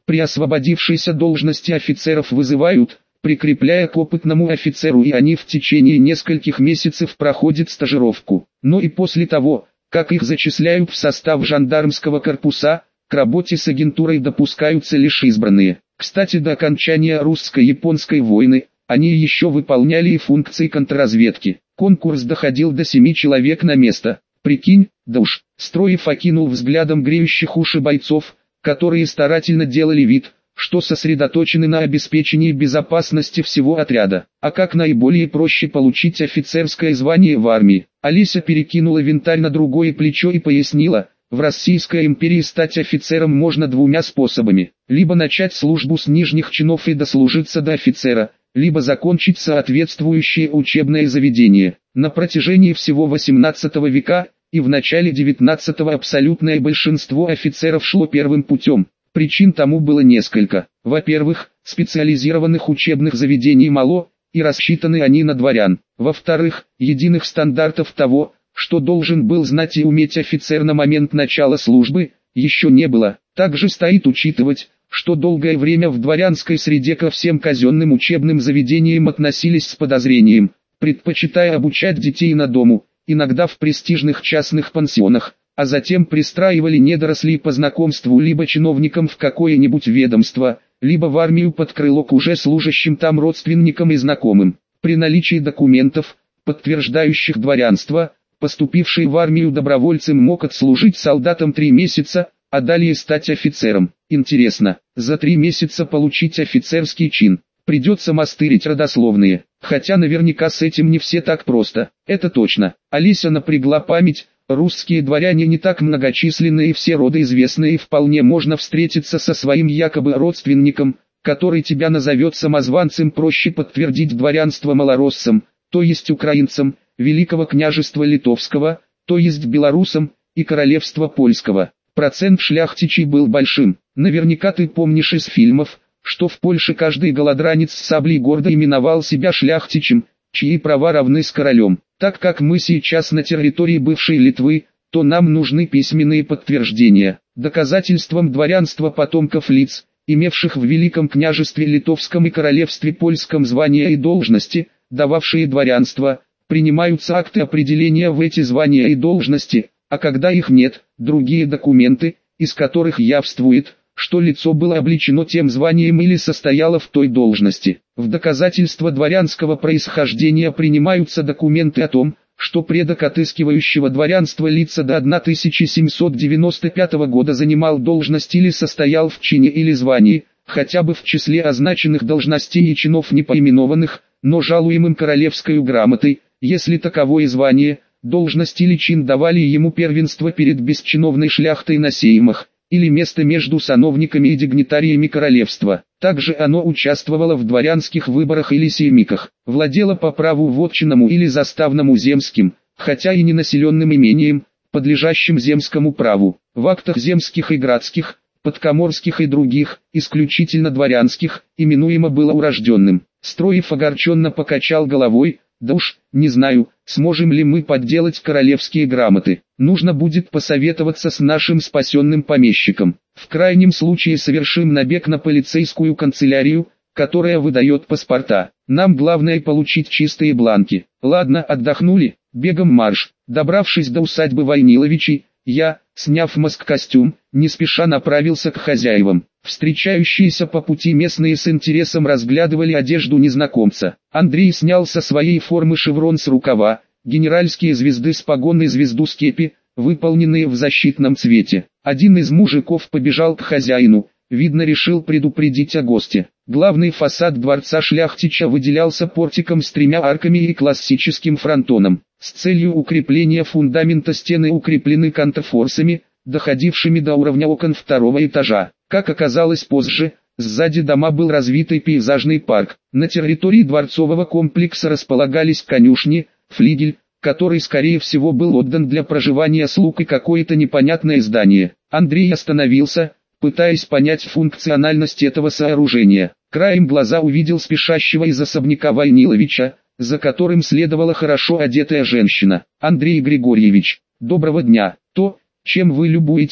При освободившейся должности офицеров вызывают, прикрепляя к опытному офицеру, и они в течение нескольких месяцев проходят стажировку. Но и после того, как их зачисляют в состав жандармского корпуса, к работе с агентурой допускаются лишь избранные. Кстати, до окончания русско-японской войны, они еще выполняли и функции контрразведки. Конкурс доходил до семи человек на место. Прикинь, да уж. Строев окинул взглядом греющих уши бойцов, которые старательно делали вид, что сосредоточены на обеспечении безопасности всего отряда. А как наиболее проще получить офицерское звание в армии? Олеся перекинула винтарь на другое плечо и пояснила: в Российской империи стать офицером можно двумя способами. Либо начать службу с нижних чинов и дослужиться до офицера, либо закончить соответствующее учебное заведение. На протяжении всего восемнадцатого века и в начале девятнадцатого абсолютное большинство офицеров шло первым путем. Причин тому было несколько. Во-первых, специализированных учебных заведений мало, и рассчитаны они на дворян. Во-вторых, единых стандартов того, что должен был знать и уметь офицер на момент начала службы, еще не было. Также стоит учитывать, что долгое время в дворянской среде ко всем казенным учебным заведениям относились с подозрением, предпочитая обучать детей на дому, иногда в престижных частных пансионах, а затем пристраивали недорослей по знакомству либо чиновникам в какое-нибудь ведомство, либо в армию под крыло к уже служащим там родственникам и знакомым. При наличии документов, подтверждающих дворянство, поступивший в армию добровольцем мог отслужить солдатом три месяца, а далее стать офицером. Интересно, за три месяца получить офицерский чин, придется мастырить родословные, хотя наверняка с этим не все так просто, это точно. Олеся напрягла память, русские дворяне не так многочисленны и все роды известны, и вполне можно встретиться со своим якобы родственником, который тебя назовет самозванцем, проще подтвердить дворянство малороссом, то есть украинцам, Великого княжества Литовского, то есть белорусам, и королевства Польского. Процент шляхтичей был большим. Наверняка ты помнишь из фильмов, что в Польше каждый голодранец с саблей гордо именовал себя шляхтичем, чьи права равны с королем. Так как мы сейчас на территории бывшей Литвы, то нам нужны письменные подтверждения. Доказательством дворянства потомков лиц, имевших в Великом княжестве Литовском и королевстве Польском звания и должности, дававшие дворянство, принимаются акты определения в эти звания и должности, а когда их нет, другие документы, из которых явствует, что лицо было обличено тем званием или состояло в той должности. В доказательство дворянского происхождения принимаются документы о том, что предок отыскивающего дворянства лица до тысяча семьсот девяносто пятого года занимал должность или состоял в чине или звании, хотя бы в числе означенных должностей и чинов не поименованных, но жалуемым королевской грамотой, если таковое звание, должность или чин давали ему первенство перед бесчиновной шляхтой на сеймах, или место между сановниками и дигнитариями королевства. Также оно участвовало в дворянских выборах или сеймиках, владело по праву вотчинному или заставному земским, хотя и не населенным имением, подлежащим земскому праву. В актах земских и градских, подкоморских и других, исключительно дворянских, именуемо было урожденным. Строев огорченно покачал головой: да уж, не знаю, сможем ли мы подделать королевские грамоты. Нужно будет посоветоваться с нашим спасенным помещиком. В крайнем случае совершим набег на полицейскую канцелярию, которая выдает паспорта. Нам главное получить чистые бланки. Ладно, отдохнули, бегом марш. Добравшись до усадьбы Войниловичей, я, сняв маск-костюм, не спеша направился к хозяевам. Встречающиеся по пути местные с интересом разглядывали одежду незнакомца. Андрей снял со своей формы шеврон с рукава, генеральские звезды с погон и звезду с кепи, выполненные в защитном цвете. Один из мужиков побежал к хозяину, видно, решил предупредить о госте. Главный фасад дворца Шляхтича выделялся портиком с тремя арками и классическим фронтоном. С целью укрепления фундамента стены укреплены контрфорсами, доходившими до уровня окон второго этажа. Как оказалось позже, сзади дома был развитый пейзажный парк. На территории дворцового комплекса располагались конюшни, флигель, который скорее всего был отдан для проживания слуг, и какое-то непонятное здание. Андрей остановился, пытаясь понять функциональность этого сооружения. Краем глаза увидел спешащего из особняка Войниловича, за которым следовала хорошо одетая женщина. «Андрей Григорьевич, доброго дня. То, чем вы любуетесь,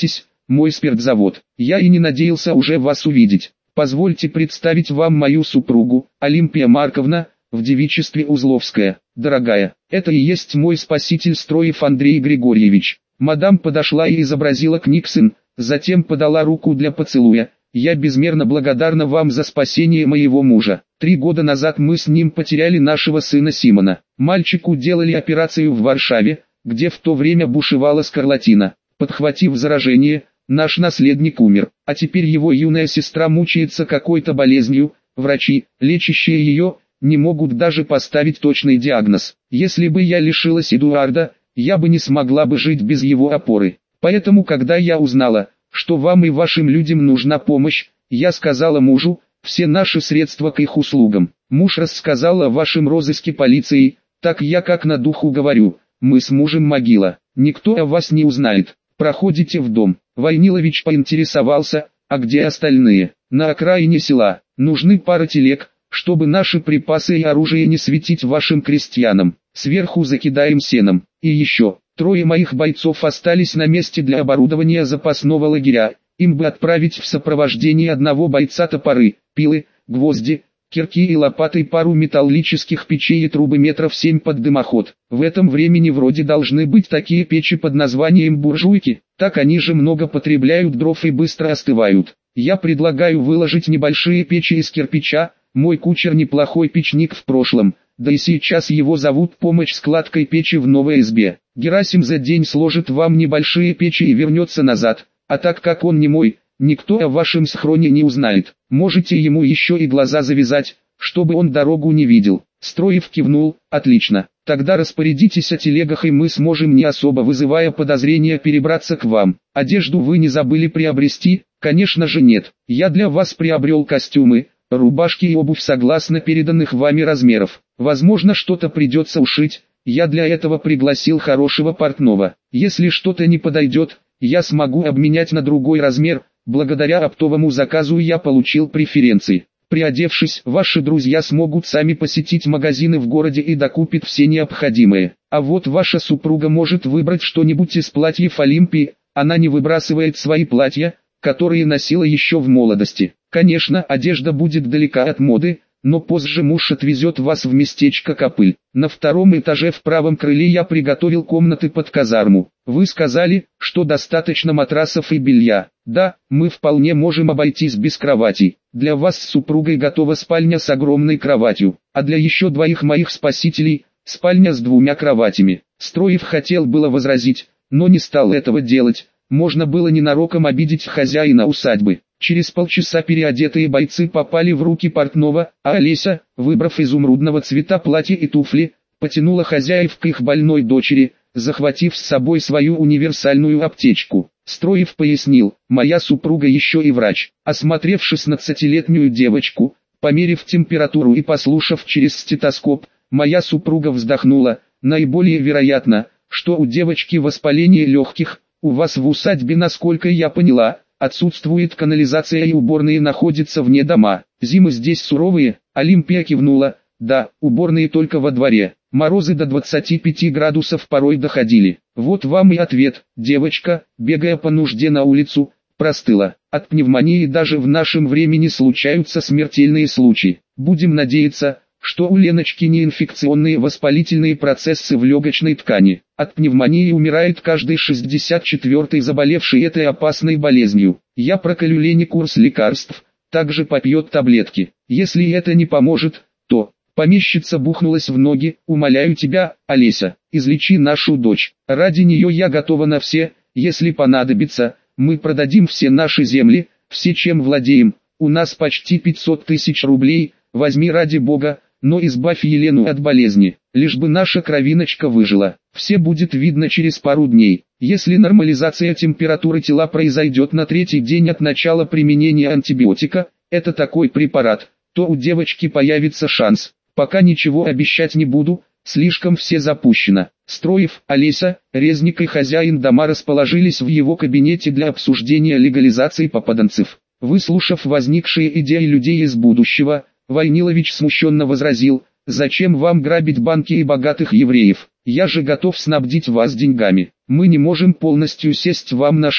мой спиртзавод. Я и не надеялся уже вас увидеть. Позвольте представить вам мою супругу, Олимпия Марковна, в девичестве Узловская. Дорогая, это и есть мой спаситель Строев Андрей Григорьевич». Мадам подошла и изобразила Книксон, затем подала руку для поцелуя. «Я безмерно благодарна вам за спасение моего мужа. Три года назад мы с ним потеряли нашего сына Симона. Мальчику делали операцию в Варшаве, где в то время бушевала скарлатина. Подхватив заражение, наш наследник умер, а теперь его юная сестра мучается какой-то болезнью. Врачи, лечащие ее, не могут даже поставить точный диагноз. Если бы я лишилась Эдуарда, я бы не смогла бы жить без его опоры. Поэтому, когда я узнала, что вам и вашим людям нужна помощь, я сказала мужу, все наши средства к их услугам. Муж рассказал о вашем розыске полиции, так я как на духу говорю, мы с мужем могила, никто о вас не узнает. Проходите в дом». Войнилович поинтересовался, а где остальные? На окраине села, нужны пара телег, чтобы наши припасы и оружие не светить вашим крестьянам. Сверху закидаем сеном. И еще, трое моих бойцов остались на месте для оборудования запасного лагеря. Им бы отправить в сопровождении одного бойца топоры, пилы, гвозди, кирки и лопаты, пару металлических печей и трубы метров семь под дымоход. В этом времени вроде должны быть такие печи под названием буржуйки, так они же много потребляют дров и быстро остывают. Я предлагаю выложить небольшие печи из кирпича, мой кучер неплохой печник в прошлом, да и сейчас его зовут помочь складкой печи в новой избе. Герасим за день сложит вам небольшие печи и вернется назад, а так как он не мой, никто о вашем схроне не узнает. Можете ему еще и глаза завязать, чтобы он дорогу не видел». Строев кивнул: «Отлично, тогда распорядитесь о телегах, и мы сможем, не особо вызывая подозрения, перебраться к вам. Одежду вы не забыли приобрести?» «Конечно же нет, я для вас приобрел костюмы, рубашки и обувь согласно переданных вами размеров. Возможно, что-то придется ушить, я для этого пригласил хорошего портного. Если что-то не подойдет, я смогу обменять на другой размер. Благодаря оптовому заказу я получил преференции. Приодевшись, ваши друзья смогут сами посетить магазины в городе и докупить все необходимое. А вот ваша супруга может выбрать что-нибудь из платьев Олимпии, она не выбрасывает свои платья, которые носила еще в молодости. Конечно, одежда будет далека от моды, но позже муж отвезет вас в местечко Копыль. На втором этаже в правом крыле я приготовил комнаты под казарму. Вы сказали, что достаточно матрасов и белья. Да, мы вполне можем обойтись без кроватей. Для вас с супругой готова спальня с огромной кроватью, а для еще двоих моих спасителей – спальня с двумя кроватями». Строев хотел было возразить, но не стал этого делать. Можно было ненароком обидеть хозяина усадьбы. Через полчаса переодетые бойцы попали в руки портного, а Олеся, выбрав изумрудного цвета платье и туфли, потянула хозяев к их больной дочери, захватив с собой свою универсальную аптечку. Строев пояснил: «Моя супруга еще и врач». Осмотрев шестнадцатилетнюю девочку, померив температуру и послушав через стетоскоп, моя супруга вздохнула: «Наиболее вероятно, что у девочки воспаление легких. У вас в усадьбе, насколько я поняла, отсутствует канализация и уборные находятся вне дома. Зимы здесь суровые». Олимпия кивнула: «Да, уборные только во дворе. Морозы до двадцати пяти градусов порой доходили. Вот вам и ответ». Девочка, бегая по нужде на улицу, простыла. От пневмонии даже в нашем времени случаются смертельные случаи. Будем надеяться, что у Леночки не инфекционные воспалительные процессы в легочной ткани. От пневмонии умирает каждый шестьдесят четвёртый заболевший этой опасной болезнью. Я проколю Лене курс лекарств, также попьет таблетки. Если это не поможет, то...» Помещица бухнулась в ноги: «Умоляю тебя, Олеся, излечи нашу дочь. Ради нее я готова на все, если понадобится, мы продадим все наши земли, все, чем владеем. У нас почти пятьсот тысяч рублей, возьми ради Бога, но избавь Елену от болезни, лишь бы наша кровиночка выжила. Все будет видно через пару дней. Если нормализация температуры тела произойдет на третий день от начала применения антибиотика, это такой препарат, то у девочки появится шанс. Пока ничего обещать не буду, слишком все запущено». Строев, Олеся, Резник и хозяин дома расположились в его кабинете для обсуждения легализации попаданцев. Выслушав возникшие идеи людей из будущего, Войнилович смущенно возразил: «Зачем вам грабить банки и богатых евреев? Я же готов снабдить вас деньгами. Мы не можем полностью сесть вам на шею.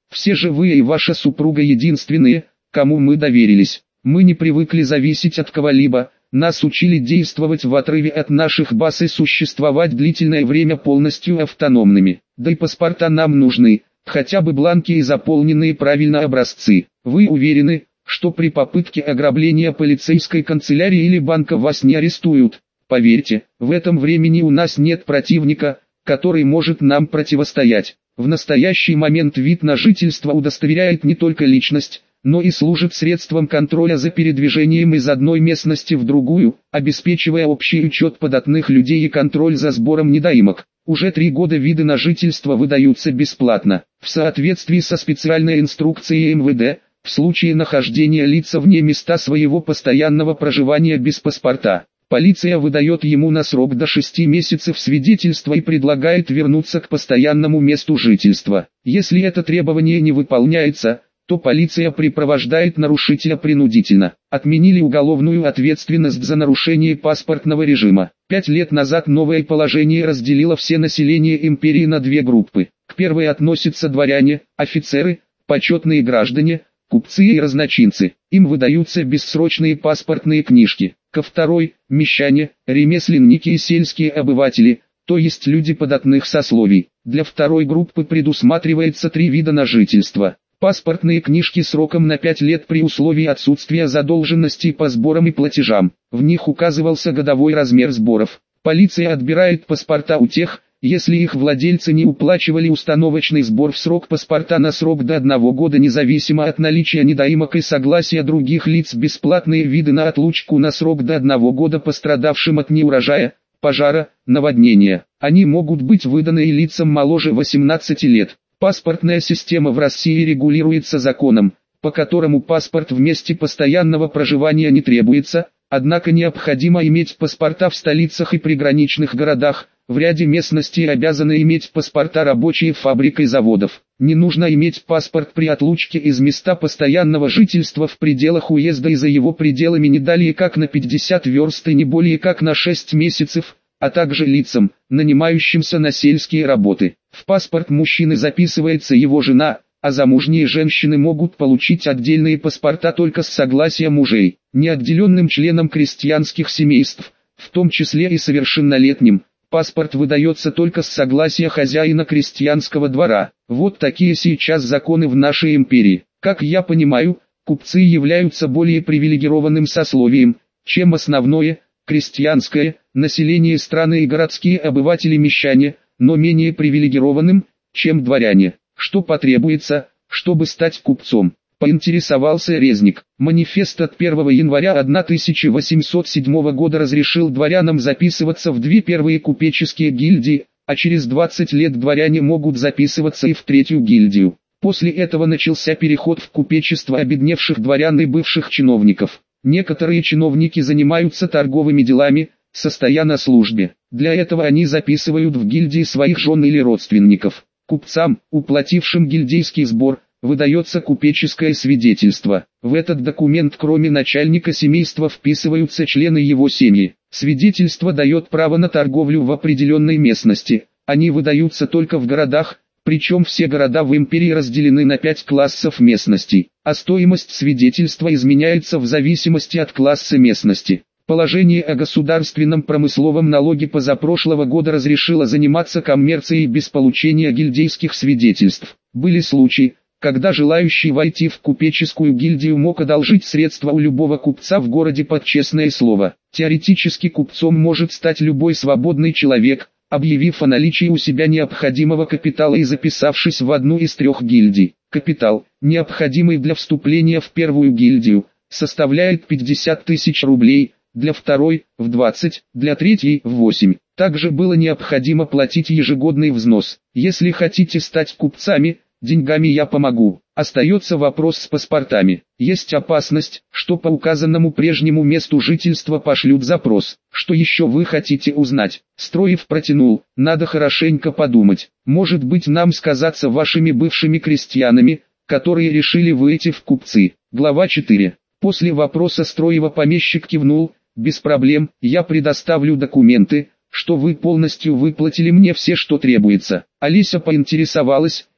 Все же вы и ваша супруга единственные, кому мы доверились. Мы не привыкли зависеть от кого-либо, нас учили действовать в отрыве от наших баз и существовать длительное время полностью автономными. Да и паспорта нам нужны, хотя бы бланки и заполненные правильно образцы. Вы уверены, что при попытке ограбления полицейской канцелярии или банка вас не арестуют? Поверьте, в этом времени у нас нет противника, который может нам противостоять. В настоящий момент вид на жительство удостоверяет не только личность, но и служит средством контроля за передвижением из одной местности в другую, обеспечивая общий учет податных людей и контроль за сбором недоимок. Уже три года виды на жительство выдаются бесплатно. В соответствии со специальной инструкцией эм вэ дэ, в случае нахождения лица вне места своего постоянного проживания без паспорта, полиция выдает ему на срок до шести месяцев свидетельство и предлагает вернуться к постоянному месту жительства. Если это требование не выполняется, то полиция припровождает нарушителя принудительно. Отменили уголовную ответственность за нарушение паспортного режима. Пять лет назад новое положение разделило все население империи на две группы. К первой относятся дворяне, офицеры, почетные граждане, купцы и разночинцы. Им выдаются бессрочные паспортные книжки. Ко второй – мещане, ремесленники и сельские обыватели, то есть люди податных сословий. Для второй группы предусматривается три вида на жительство. Паспортные книжки сроком на пять лет при условии отсутствия задолженностей по сборам и платежам. В них указывался годовой размер сборов. Полиция отбирает паспорта у тех, если их владельцы не уплачивали установочный сбор в срок паспорта на срок до одного года независимо от наличия недоимок и согласия других лиц. Бесплатные виды на отлучку на срок до одного года пострадавшим от неурожая, пожара, наводнения. Они могут быть выданы и лицам моложе восемнадцати лет. Паспортная система в России регулируется законом, по которому паспорт в месте постоянного проживания не требуется, однако необходимо иметь паспорта в столицах и приграничных городах. В ряде местностей обязаны иметь паспорта рабочие фабрик и заводов. Не нужно иметь паспорт при отлучке из места постоянного жительства в пределах уезда и за его пределами не далее как на пятьдесят верст и не более как на шесть месяцев, а также лицам, нанимающимся на сельские работы. В паспорт мужчины записывается его жена, а замужние женщины могут получить отдельные паспорта только с согласия мужей. Неотделенным членам крестьянских семейств, в том числе и совершеннолетним, паспорт выдается только с согласия хозяина крестьянского двора. Вот такие сейчас законы в нашей империи. Как я понимаю, купцы являются более привилегированным сословием, чем основное, крестьянское, население страны и городские обыватели-мещане, но менее привилегированным, чем дворяне. Что потребуется, чтобы стать купцом? Поинтересовался Резник. Манифест от первого января тысяча восемьсот седьмого года разрешил дворянам записываться в две первые купеческие гильдии, а через двадцать лет дворяне могут записываться и в третью гильдию. После этого начался переход в купечество обедневших дворян и бывших чиновников. Некоторые чиновники занимаются торговыми делами, состоя на службе. Для этого они записывают в гильдии своих жен или родственников. Купцам, уплатившим гильдейский сбор, выдается купеческое свидетельство. В этот документ кроме начальника семейства вписываются члены его семьи. Свидетельство дает право на торговлю в определенной местности. Они выдаются только в городах, причем все города в империи разделены на пять классов местностей, а стоимость свидетельства изменяется в зависимости от класса местности. Положение о государственном промысловом налоге позапрошлого года разрешило заниматься коммерцией без получения гильдейских свидетельств. Были случаи, когда желающий войти в купеческую гильдию мог одолжить средства у любого купца в городе под честное слово. Теоретически купцом может стать любой свободный человек, объявив о наличии у себя необходимого капитала и записавшись в одну из трех гильдий. Капитал, необходимый для вступления в первую гильдию, составляет пятьдесят тысяч рублей, для второй – в двадцать, для третьей – в восемь. Также было необходимо платить ежегодный взнос. Если хотите стать купцами, деньгами я помогу. Остается вопрос с паспортами. Есть опасность, что по указанному прежнему месту жительства пошлют запрос. Что еще вы хотите узнать? Строев протянул. Надо хорошенько подумать. Может быть нам сказаться вашими бывшими крестьянами, которые решили выйти в купцы. Глава четыре. После вопроса Строева помещик кивнул. Без проблем, я предоставлю документы, что вы полностью выплатили мне все, что требуется. Алиса поинтересовалась,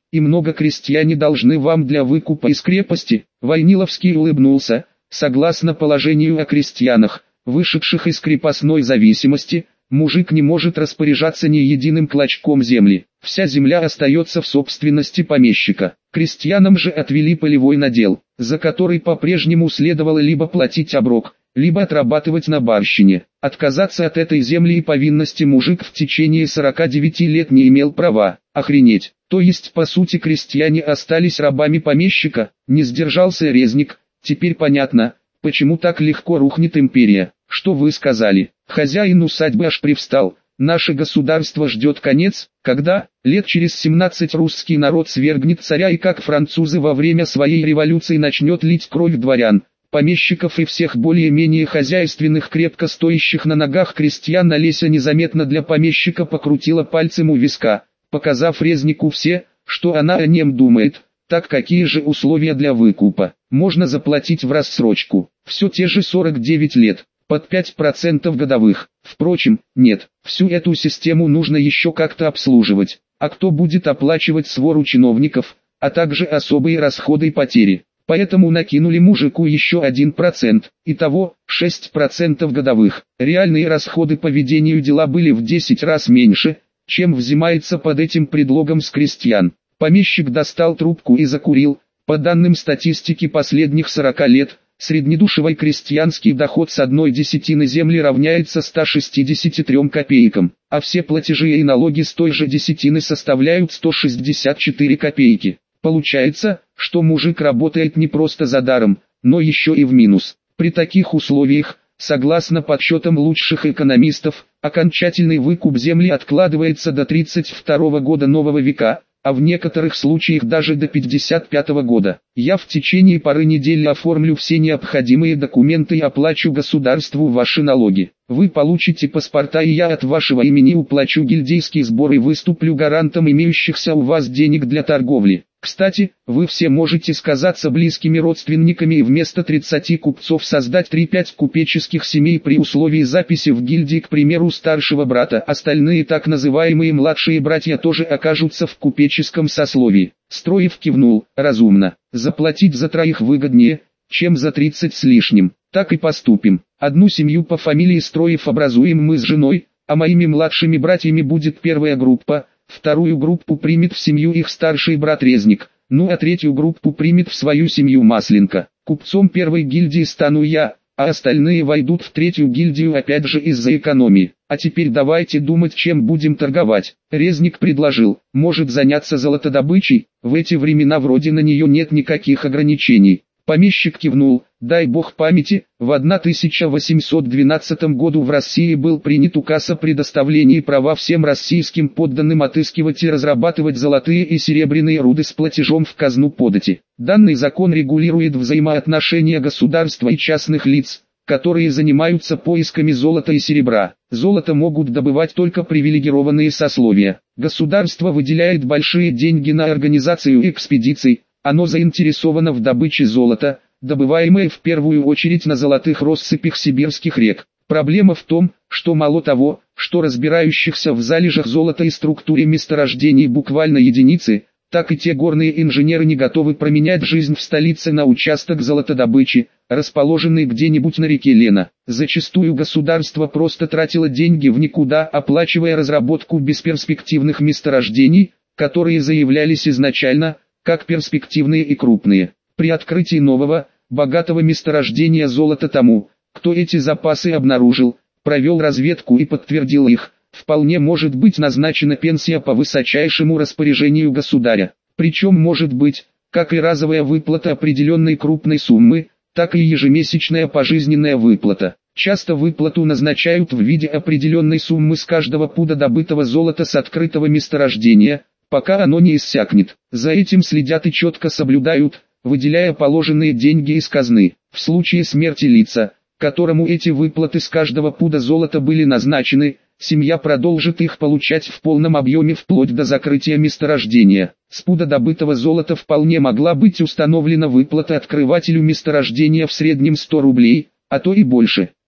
и много крестьяне должны вам для выкупа из крепости. Войниловский улыбнулся. Согласно положению о крестьянах, вышедших из крепостной зависимости, мужик не может распоряжаться ни единым клочком земли. Вся земля остается в собственности помещика. Крестьянам же отвели полевой надел, за который по-прежнему следовало либо платить оброк, либо отрабатывать на барщине. Отказаться от этой земли и повинности мужик в течение сорока девяти лет не имел права. Охренеть! То есть по сути крестьяне остались рабами помещика? Не сдержался резник. Теперь понятно, почему так легко рухнет империя. Что вы сказали? Хозяин усадьбы аж привстал. Наше государство ждет конец, когда, лет через семнадцать русский народ свергнет царя и как французы во время своей революции начнет лить кровь дворян, помещиков и всех более-менее хозяйственных крепко стоящих на ногах крестьян. Олеся незаметно для помещика покрутила пальцем у виска, показав резнику все, что она о нем думает. Так какие же условия для выкупа? Можно заплатить в рассрочку. Все те же сорок девять лет, под пять процентов годовых. Впрочем, нет, всю эту систему нужно еще как-то обслуживать. А кто будет оплачивать свору чиновников, а также особые расходы и потери? Поэтому накинули мужику еще один процент, итого шесть процентов годовых. Реальные расходы по ведению дела были в десять раз меньше, чем взимается под этим предлогом с крестьян. Помещик достал трубку и закурил. По данным статистики последних сорока лет, среднедушевой крестьянский доход с одной десятины земли равняется ста шестидесяти трём копейкам, а все платежи и налоги с той же десятины составляют сто шестьдесят четыре копейки. Получается, что мужик работает не просто за даром, но еще и в минус. При таких условиях, согласно подсчетам лучших экономистов, окончательный выкуп земли откладывается до тридцать второго года нового века, а в некоторых случаях даже до пятьдесят пятого года. Я в течение пары недель оформлю все необходимые документы и оплачу государству ваши налоги. Вы получите паспорта, и я от вашего имени уплачу гильдейские сборы и выступлю гарантом имеющихся у вас денег для торговли. Кстати, вы все можете сказаться близкими родственниками и вместо тридцати купцов создать три-пять купеческих семей при условии записи в гильдии, к примеру, старшего брата. Остальные так называемые младшие братья тоже окажутся в купеческом сословии. Строев кивнул. Разумно. Заплатить за троих выгоднее, чем за тридцать с лишним. Так и поступим. Одну семью по фамилии Строев образуем мы с женой, а моими младшими братьями будет первая группа. Вторую группу примет в семью их старший брат Резник, ну а третью группу примет в свою семью Масленка. Купцом первой гильдии стану я, а остальные войдут в третью гильдию опять же из-за экономии. А теперь давайте думать, чем будем торговать. Резник предложил, может заняться золотодобычей, в эти времена вроде на нее нет никаких ограничений. Помещик кивнул. Дай бог памяти, в тысяча восемьсот двенадцатом году в России был принят указ о предоставлении права всем российским подданным отыскивать и разрабатывать золотые и серебряные руды с платежом в казну подати. Данный закон регулирует взаимоотношения государства и частных лиц, которые занимаются поисками золота и серебра. Золото могут добывать только привилегированные сословия. Государство выделяет большие деньги на организацию экспедиций, оно заинтересовано в добыче золота, добываемое в первую очередь на золотых россыпях сибирских рек. Проблема в том, что мало того, что разбирающихся в залежах золота и структуре месторождений буквально единицы, так и те горные инженеры не готовы променять жизнь в столице на участок золотодобычи, расположенный где-нибудь на реке Лена. Зачастую государство просто тратило деньги в никуда, оплачивая разработку бесперспективных месторождений, которые заявлялись изначально, как перспективные и крупные. При открытии нового, богатого месторождения золота тому, кто эти запасы обнаружил, провел разведку и подтвердил их, вполне может быть назначена пенсия по высочайшему распоряжению государя. Причем может быть, как и разовая выплата определенной крупной суммы, так и ежемесячная пожизненная выплата. Часто выплату назначают в виде определенной суммы с каждого пуда добытого золота с открытого месторождения, пока оно не иссякнет. За этим следят и четко соблюдают, выделяя положенные деньги из казны. В случае смерти лица, которому эти выплаты с каждого пуда золота были назначены, семья продолжит их получать в полном объеме вплоть до закрытия месторождения. С пуда добытого золота вполне могла быть установлена выплата открывателю месторождения в среднем сто рублей, а то и больше.